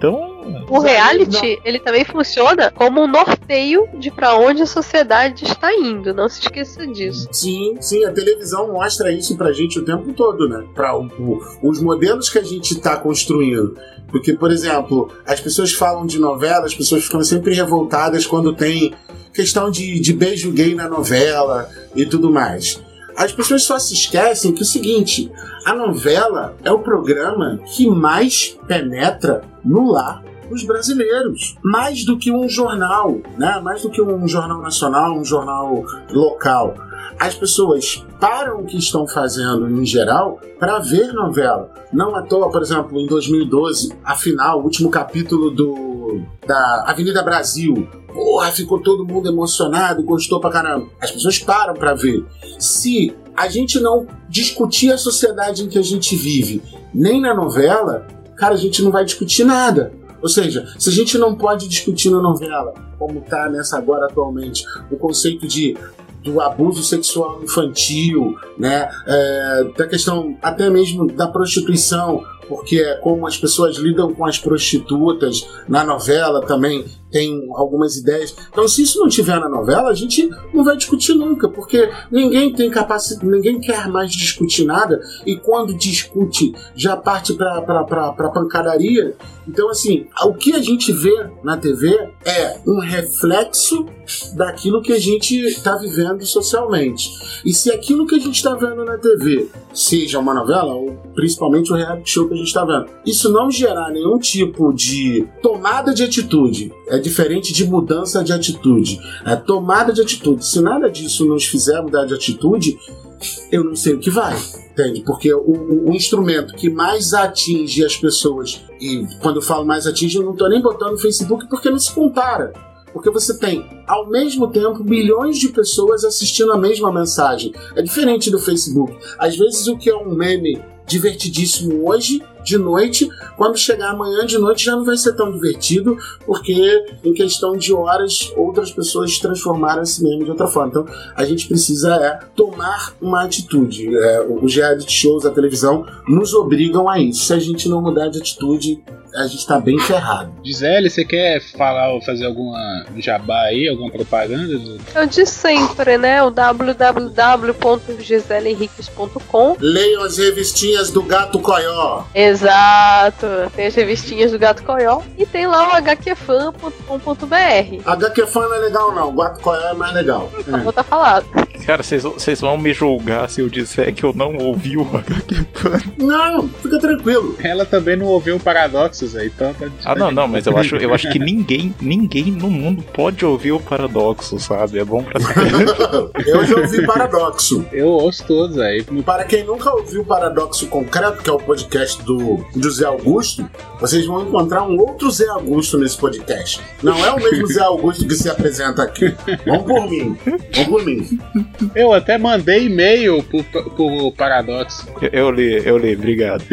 [SPEAKER 4] O reality, ele também funciona como um norteio de pra onde a sociedade está indo, não se esqueça disso.
[SPEAKER 7] Sim, sim, a televisão mostra isso pra gente o tempo todo, né? Pra o, o, os modelos que a gente tá construindo. Porque, por exemplo, as pessoas falam de novela, as pessoas ficam sempre revoltadas quando tem questão de, de beijo gay na novela e tudo mais. As pessoas só se esquecem que é o seguinte, a novela é o programa que mais penetra no lar dos brasileiros. Mais do que um jornal, né? Mais do que um jornal nacional, um jornal local. As pessoas param o que estão fazendo em geral para ver novela. Não à toa, por exemplo, em dois mil e doze, a final, o último capítulo do, da Avenida Brasil. Porra, ficou todo mundo emocionado, gostou pra caramba. As pessoas param pra ver. Se a gente não discutir a sociedade em que a gente vive, nem na novela, cara, a gente não vai discutir nada. Ou seja, se a gente não pode discutir na novela, como tá nessa agora atualmente, o conceito de do abuso sexual infantil, né, é, da questão até mesmo da prostituição, porque é como as pessoas lidam com as prostitutas na novela também tem algumas ideias. Então, se isso não tiver na novela, a gente não vai discutir nunca, porque ninguém tem capacidade, ninguém quer mais discutir nada, e quando discute, já parte pra, pra, pra, pra pancadaria. Então, assim, o que a gente vê na T V é um reflexo daquilo que a gente está vivendo socialmente. E se aquilo que a gente está vendo na T V, seja uma novela, ou principalmente o reality show que a gente está vendo, isso não gerar nenhum tipo de tomada de atitude, é diferente de mudança de atitude, é tomada de atitude. Se nada disso nos fizer mudar de atitude, eu não sei o que vai, entende? Porque o, o instrumento que mais atinge as pessoas, e quando eu falo mais atinge, eu não estou nem botando no Facebook porque não se compara. Porque você tem, ao mesmo tempo, milhões de pessoas assistindo a mesma mensagem. É diferente do Facebook. Às vezes o que é um meme divertidíssimo hoje, de noite, quando chegar amanhã de noite já não vai ser tão divertido, porque em questão de horas outras pessoas transformaram esse meme de outra forma. Então a gente precisa é, tomar uma atitude. É, os reality shows, a televisão nos obrigam a isso. Se a gente não mudar de atitude, a gente tá bem ferrado.
[SPEAKER 2] Gisele, você quer falar ou fazer alguma jabá aí, alguma propaganda?
[SPEAKER 4] Eu de sempre, né? O w w w ponto gisele henriques ponto com.
[SPEAKER 7] Leiam as revistinhas do Gato Coió.
[SPEAKER 4] Exato. Tem as revistinhas do Gato Coió. E tem lá o h q fan ponto com ponto b r.
[SPEAKER 7] H Q Fan não é legal, não. O Gato Coió é mais legal.
[SPEAKER 4] Então, vou tá falado.
[SPEAKER 5] Cara, vocês vão me julgar se eu disser que eu não ouvi o H Q Fan.
[SPEAKER 7] Não, fica tranquilo.
[SPEAKER 2] Ela também não ouviu o Paradoxos aí, então tá.
[SPEAKER 5] Ah, não, não, mas eu acho, eu acho que ninguém, ninguém no mundo pode ouvir o Paradoxo, sabe? É bom pra saber.
[SPEAKER 7] Eu já ouvi Paradoxo.
[SPEAKER 2] Eu ouço todos aí.
[SPEAKER 7] Para quem nunca ouviu o Paradoxo Concreto, que é o podcast do, do Zé Augusto, vocês vão encontrar um outro Zé Augusto nesse podcast. Não é o mesmo Zé Augusto que se apresenta aqui. Vamos por mim. Vamos por mim.
[SPEAKER 2] Eu até mandei e-mail pro, pro Paradoxo.
[SPEAKER 5] Eu, eu li, eu li, obrigado.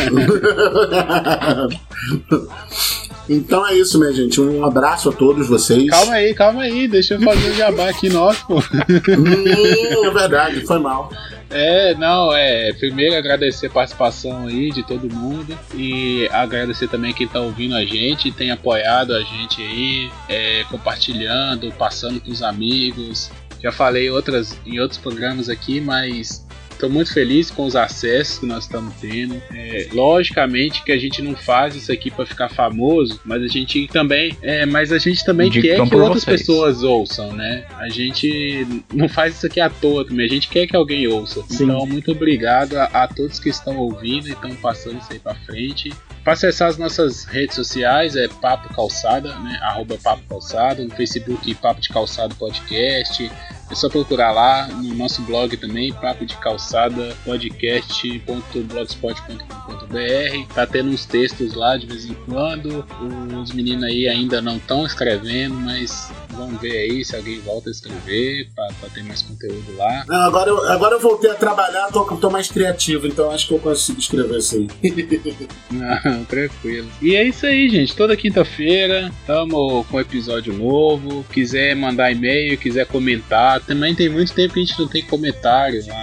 [SPEAKER 7] Então é isso, minha gente. Um abraço a todos vocês.
[SPEAKER 2] Calma aí, calma aí. Deixa eu fazer o jabá aqui nosso, pô.
[SPEAKER 7] Hum, é verdade, foi mal.
[SPEAKER 2] É, não, é. Primeiro agradecer a participação aí de todo mundo. E agradecer também quem tá ouvindo a gente, tem apoiado a gente aí, é, compartilhando, passando pros amigos. Já falei outras, em outros programas aqui, mas estou muito feliz com os acessos que nós estamos tendo. É, logicamente que a gente não faz isso aqui para ficar famoso, mas a gente também, é, mas a gente também quer que outras vocês. pessoas ouçam, né? A gente não faz isso aqui à toa também, a gente quer que alguém ouça. Sim. Então, muito obrigado a, a todos que estão ouvindo e estão passando isso aí para frente. Para acessar as nossas redes sociais é Papo Calçada, né? Arroba Papo Calçada, no Facebook Papo de Calçado Podcast. É só procurar lá, no nosso blog também, papo de calçada podcast ponto blogspot ponto com ponto b r. Tá tendo uns textos lá de vez em quando. Os meninos aí ainda não estão escrevendo, mas vamos ver aí se alguém volta a escrever para ter mais conteúdo lá.
[SPEAKER 7] Não, agora, eu, agora eu voltei a trabalhar, tô, tô mais criativo, então acho que eu consigo escrever isso aí.
[SPEAKER 2] Não, tranquilo. E é isso aí, gente. Toda quinta-feira estamos com episódio novo. Quiser mandar e-mail, quiser comentar. Também tem muito tempo que a gente não tem comentário lá no, no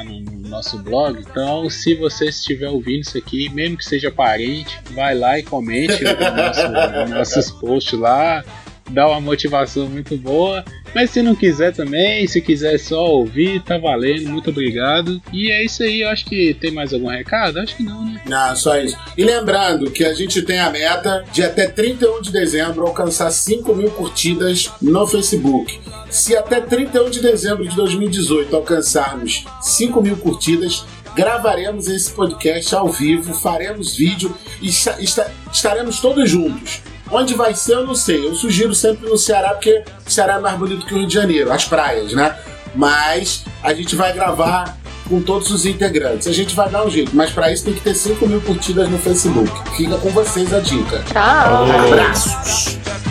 [SPEAKER 2] nosso blog. Então, se você estiver ouvindo isso aqui, mesmo que seja parente, vai lá e comente no nosso, nossos posts lá. Dá uma motivação muito boa. Mas se não quiser também, se quiser só ouvir, tá valendo. Muito obrigado. E é isso aí. Eu acho que tem mais algum recado? Acho que não, né?
[SPEAKER 7] Não, só isso. E lembrando que a gente tem a meta de até trinta e um de dezembro alcançar cinco mil curtidas no Facebook. Se até trinta e um de dezembro de dois mil e dezoito alcançarmos cinco mil curtidas, gravaremos esse podcast ao vivo, faremos vídeo e estaremos todos juntos. Onde vai ser, eu não sei. Eu sugiro sempre no Ceará, porque o Ceará é mais bonito que o Rio de Janeiro, as praias, né? Mas a gente vai gravar com todos os integrantes. A gente vai dar um jeito, mas para isso tem que ter cinco mil curtidas no Facebook. Fica com vocês a dica.
[SPEAKER 4] Tchau.
[SPEAKER 7] Abraços.